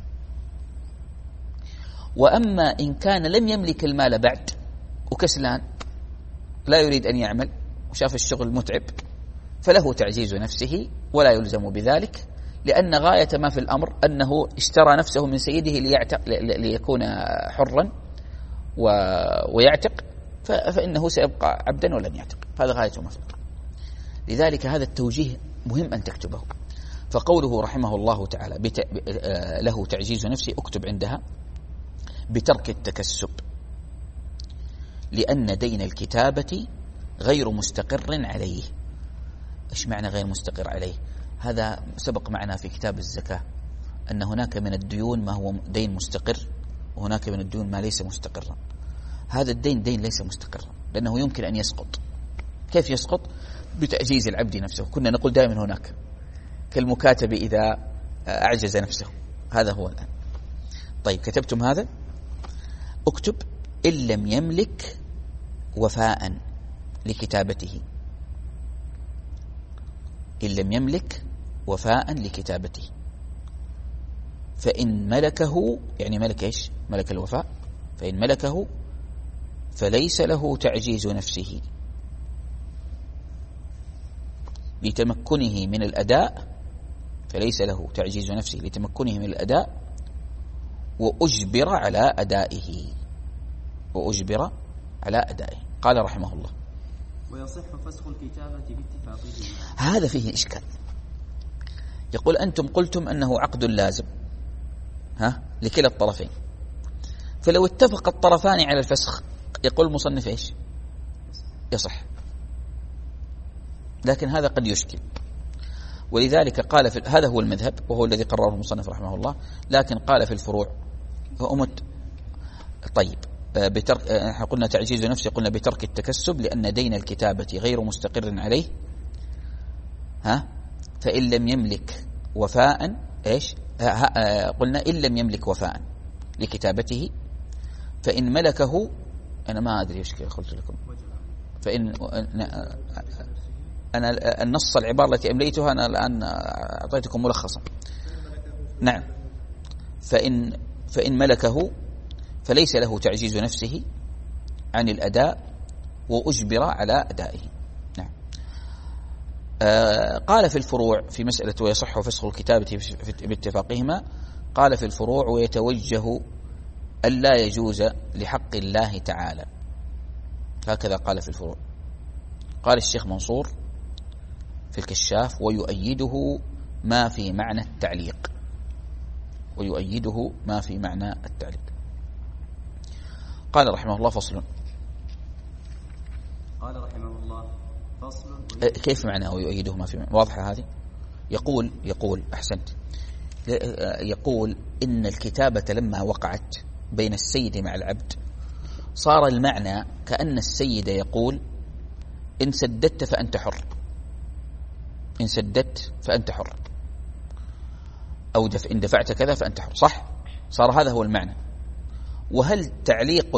وأما إن كان لم يملك المال بعد وكسلان لا يريد أن يعمل وشاف الشغل متعب فله تعجيز نفسه ولا يلزم بذلك، لأن غاية ما في الأمر أنه اشترى نفسه من سيده ليعتق ليكون حرا ويعتق، فإنه سيبقى عبدا ولن يعتق. هذا غاية ما في الأمر. لذلك هذا التوجيه مهم أن تكتبه. فقوله رحمه الله تعالى بت... له تعجيز نفسه، اكتب عندها بترك التكسب، لأن دين الكتابة غير مستقر عليه. إيش معنى غير مستقر عليه؟ هذا سبق معنا في كتاب الزكاة أن هناك من الديون ما هو دين مستقر، وهناك من الديون ما ليس مستقرا. هذا الدين دين ليس مستقرا لأنه يمكن أن يسقط. كيف يسقط؟ بتعجيز العبد نفسه. كنا نقول دائما هناك كالمكاتب إذا أعجز نفسه. هذا هو الآن. طيب كتبتم هذا؟ اكتب إن لم يملك وفاء لكتابته، إن لم يملك وفاء لكتابته. فإن ملكه، يعني ملك إيش؟ ملك الوفاء. فإن ملكه فليس له تعجيز نفسه لتمكنه من الأداء، فليس له تعجيز نفسه لتمكنه من الأداء وأجبر على أدائه، وأجبر على أدائه. قال رحمه الله: ويصح فسخ الكتابة باتفاقه. هذا فيه إشكال. يقول أنتم قلتم أنه عقد لازم ها لكلا الطرفين، فلو اتفق الطرفان على الفسخ يقول المصنف إيش؟ يصح. لكن هذا قد يشكل، ولذلك قال في هذا هو المذهب وهو الذي قرره المصنف رحمه الله. لكن قال في الفروع أمت طيب بترك، احنا قلنا تعجيز نفسه، قلنا بترك التكسب لأن دين الكتابة غير مستقر عليه. ها فإن لم يملك وفاء إيش؟ قلنا إن لم يملك وفاء لكتابته، فإن ملكه، أنا ما أدري إيش قلت لكم، فإن أنا النص العبارة التي أمليتها أنا الآن أعطيتكم ملخصا. نعم. فإن فإن ملكه فليس له تعجيز نفسه عن الأداء وأجبر على أدائه. نعم. آه قال في الفروع في مسألة ويصح فسخ الكتابة باتفاقهما، قال في الفروع: ويتوجه ألا يجوز لحق الله تعالى. هكذا قال في الفروع. قال الشيخ منصور في الكشاف: ويؤيده ما في معنى التعليق، ويؤيده ما في معنى التعليق. قال رحمه الله: فصل. قال رحمه الله: فصل. كيف معناه ويؤيده ما في معنى؟ واضحة هذه. يقول يقول أحسنت يقول إن الكتابة لما وقعت بين السيد مع العبد صار المعنى كأن السيد يقول: إن سددت فأنت حر، إن سددت فأنت حر، أو دف إن دفعت كذا فأنت حر. صح؟ صار هذا هو المعنى. وهل تعليق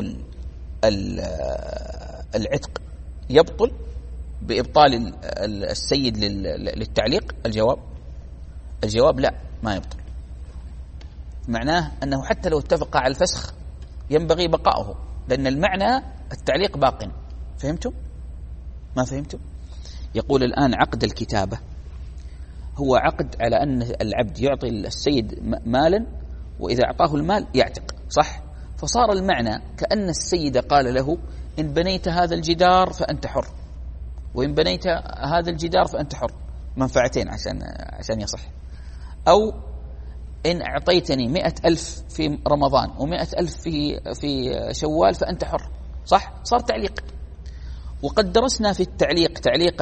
العتق يبطل بإبطال السيد للتعليق؟ الجواب الجواب لا، ما يبطل. معناه أنه حتى لو اتفق على الفسخ ينبغي بقاؤه، لأن المعنى التعليق باق. فهمتم؟ ما فهمتم؟ يقول الآن عقد الكتابة هو عقد على أن العبد يعطي السيد مالا، وإذا أعطاه المال يعتق. صح؟ فصار المعنى كأن السيد قال له إن بنيت هذا الجدار فأنت حر، وإن بنيت هذا الجدار فأنت حر، منفعتين عشان عشان يصح. أو إن أعطيتني مئة ألف في رمضان ومئة ألف في في شوال فأنت حر، صح؟ صار تعليق. وقد درسنا في التعليق تعليق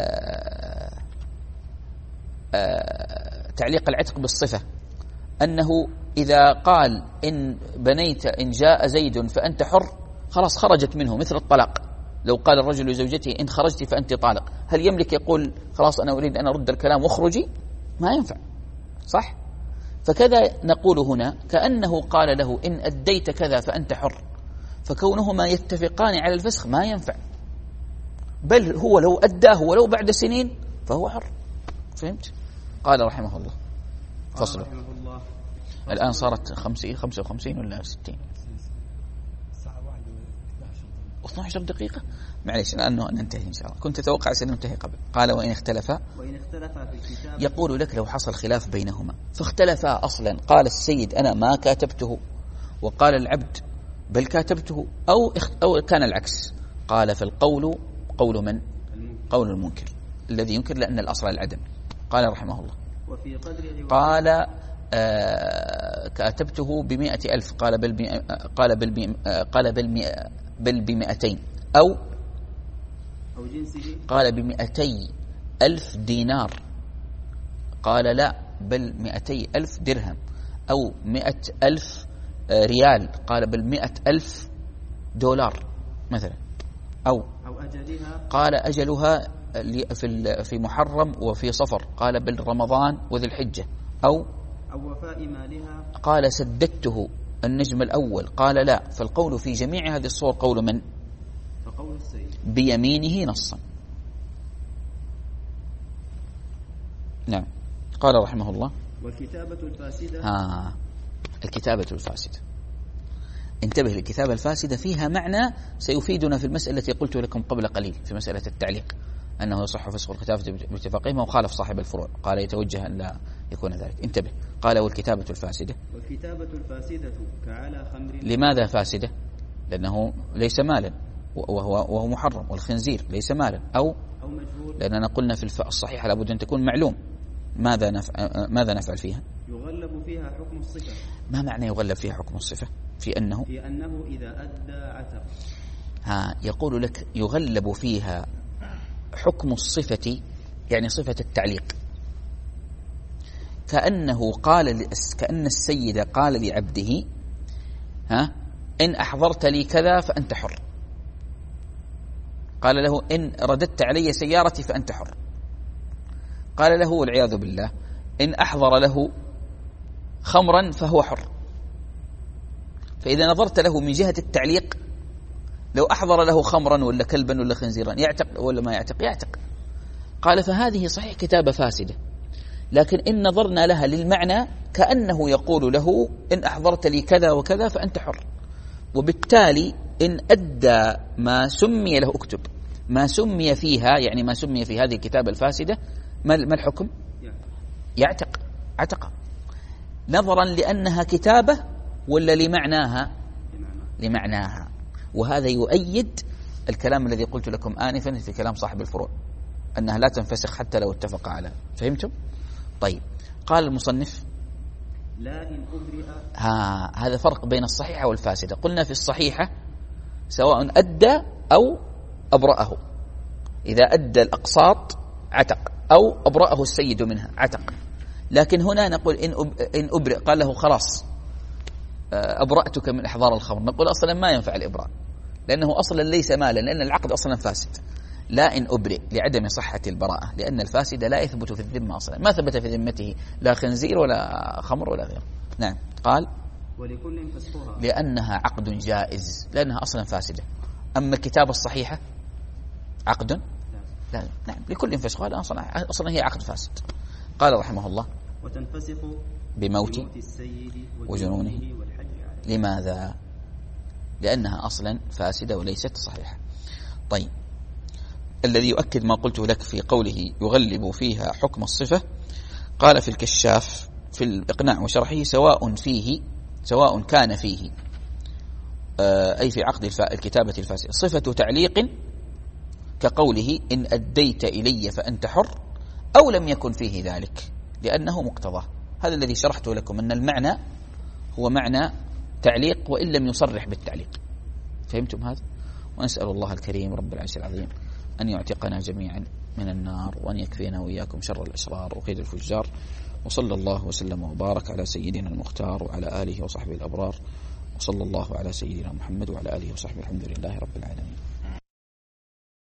تعليق العتق بالصفة، أنه إذا قال إن بنيت إن جاء زيد فأنت حر، خلاص خرجت منه، مثل الطلاق. لو قال الرجل لزوجته إن خرجت فأنت طالق، هل يملك يقول خلاص أنا أريد أن أرد الكلام واخرجي؟ ما ينفع، صح؟ فكذا نقول هنا كأنه قال له إن أديت كذا فأنت حر، فكونهما يتفقان على الفسخ ما ينفع، بل هو لو أداه ولو بعد سنين فهو حر. فهمت؟ قال رحمه الله فصل. الآن صارت خمسين خمسة وخمسين ولا ستين؟ واثنى عشر دقيقة. معليش لأنه ننتهي إن شاء الله، كنت أتوقع سننتهي قبل. قال وإن اختلفا، وإن اختلفا في الكتاب، يقول لك لو حصل خلاف بينهما فاختلفا أصلا، قال السيد أنا ما كاتبته وقال العبد بل كاتبته، أو أو كان العكس، قال فالقول قول من؟ قول المنكر الذي ينكر، لأن الأصل العدم. قال رحمه الله وفي قدر قال آه كاتبته بمئة ألف، قال بل بي قال بل بي قال بل بي بل بمئتين، أو أو جنسه، قال بمئتي ألف دينار، قال لا بل مئتي ألف درهم، أو مئة ألف ريال، قال بل مئة ألف دولار مثلا، أو أو أجلها، قال أجلها في في محرم وفي صفر، قال بل رمضان وذي الحجة، أو أو وفاء مالها، قال سددته النجم الأول، قال لا. فالقول في جميع هذه الصور قول من؟ فقول السيد بيمينه نصا. نعم. قال رحمه الله والكتابة الفاسدة، ها الكتابة الفاسدة، انتبه للكتابة الفاسدة، فيها معنى سيفيدنا في المسألة التي قلت لكم قبل قليل في مسألة التعليق، أنه يصح فسخ الكتابة باتفاقهما وخالف صاحب الفروع، قال يتوجه أن لا يكون ذلك. انتبه، قال والكتابة الفاسدة، والكتابة الفاسدة كعلى خمر. لماذا فاسدة؟ لأنه ليس مالا وهو, وهو محرم، والخنزير ليس مالا، أو أو مجهول، لأننا قلنا في الصحيحة لابد أن تكون معلوم. ماذا نفعل, ماذا نفعل فيها؟ يغلب فيها حكم الصفة. ما معنى يغلب فيها حكم الصفة؟ في أنه في أنه إذا أدى عتق. ها يقول لك يغلب فيها حكم الصفة، يعني صفة التعليق، كأنه قال كأن السيد قال لعبده ها إن أحضرت لي كذا فأنت حر، قال له إن رددت علي سيارتي فأنت حر، قال له والعياذ بالله إن أحضر له خمرا فهو حر. فإذا نظرت له من جهة التعليق، لو أحضر له خمرا ولا كلبا ولا خنزيرا يعتق ولا ما يعتق؟ يعتق. قال فهذه صحيح كتابة فاسدة، لكن إن نظرنا لها للمعنى كأنه يقول له إن أحضرت لي كذا وكذا فأنت حر، وبالتالي إن أدى ما سمي له، اكتب ما سمي فيها، يعني ما سمي في هذه الكتابة الفاسدة، ما الحكم؟ يعتق، عتق، نظرا لأنها كتابة ولا لمعناها؟ لمعناها. وهذا يؤيد الكلام الذي قلت لكم آنفا في كلام صاحب الفروع، أنها لا تنفسخ حتى لو اتفق على. فهمتم؟ طيب. قال المصنف لا إن أبرئ، ها هذا فرق بين الصحيحة والفاسدة. قلنا في الصحيحة سواء أدى أو أبرأه، إذا أدى الأقساط عتق أو أبرأه السيد منها عتق. لكن هنا نقول إن إن أبرئ، قال له خلاص أبرأتك من إحضار الخمر، نقول أصلا ما ينفع الإبراء لأنه أصلا ليس مالا، لأن العقد أصلا فاسد. لا إن أبرئ لعدم صحة البراءة، لأن الفاسد لا يثبت في الذمة أصلا، ما ثبت في ذمته لا خنزير ولا خمر ولا غيره. نعم. قال ولكل فسخها، لأنها عقد جائز، لأنها أصلا فاسدة. أما الكتابة الصحيحة عقد لا, لا. نعم لكل فسخها، لأن أصلا, أصلا هي عقد فاسد. قال رحمه الله وتنفسخ بموت, بموت السيد وجنونه والحج عليه. لماذا؟ لأنها أصلا فاسدة وليست صحيحة. طيب، الذي يؤكد ما قلته لك في قوله يغلب فيها حكم الصفة، قال في الكشاف في الإقناع وشرحه سواء فيه سواء كان فيه أي في عقد الكتابة الفاسدة. صفة تعليق كقوله إن أديت إلي فأنت حر، أو لم يكن فيه ذلك لأنه مقتضى. هذا الذي شرحته لكم، أن المعنى هو معنى تعليق وإن لم يصرح بالتعليق. فهمتم هذا؟ ونسأل الله الكريم رب العرش العظيم أن يعتقنا جميعا من النار، وأن يكفينا وإياكم شر الأشرار وكيد الفجار. وصلى الله وسلم وبارك على سيدنا المختار وعلى آله وصحبه الأبرار، وصلى الله على سيدنا محمد وعلى آله وصحبه. الحمد لله رب العالمين.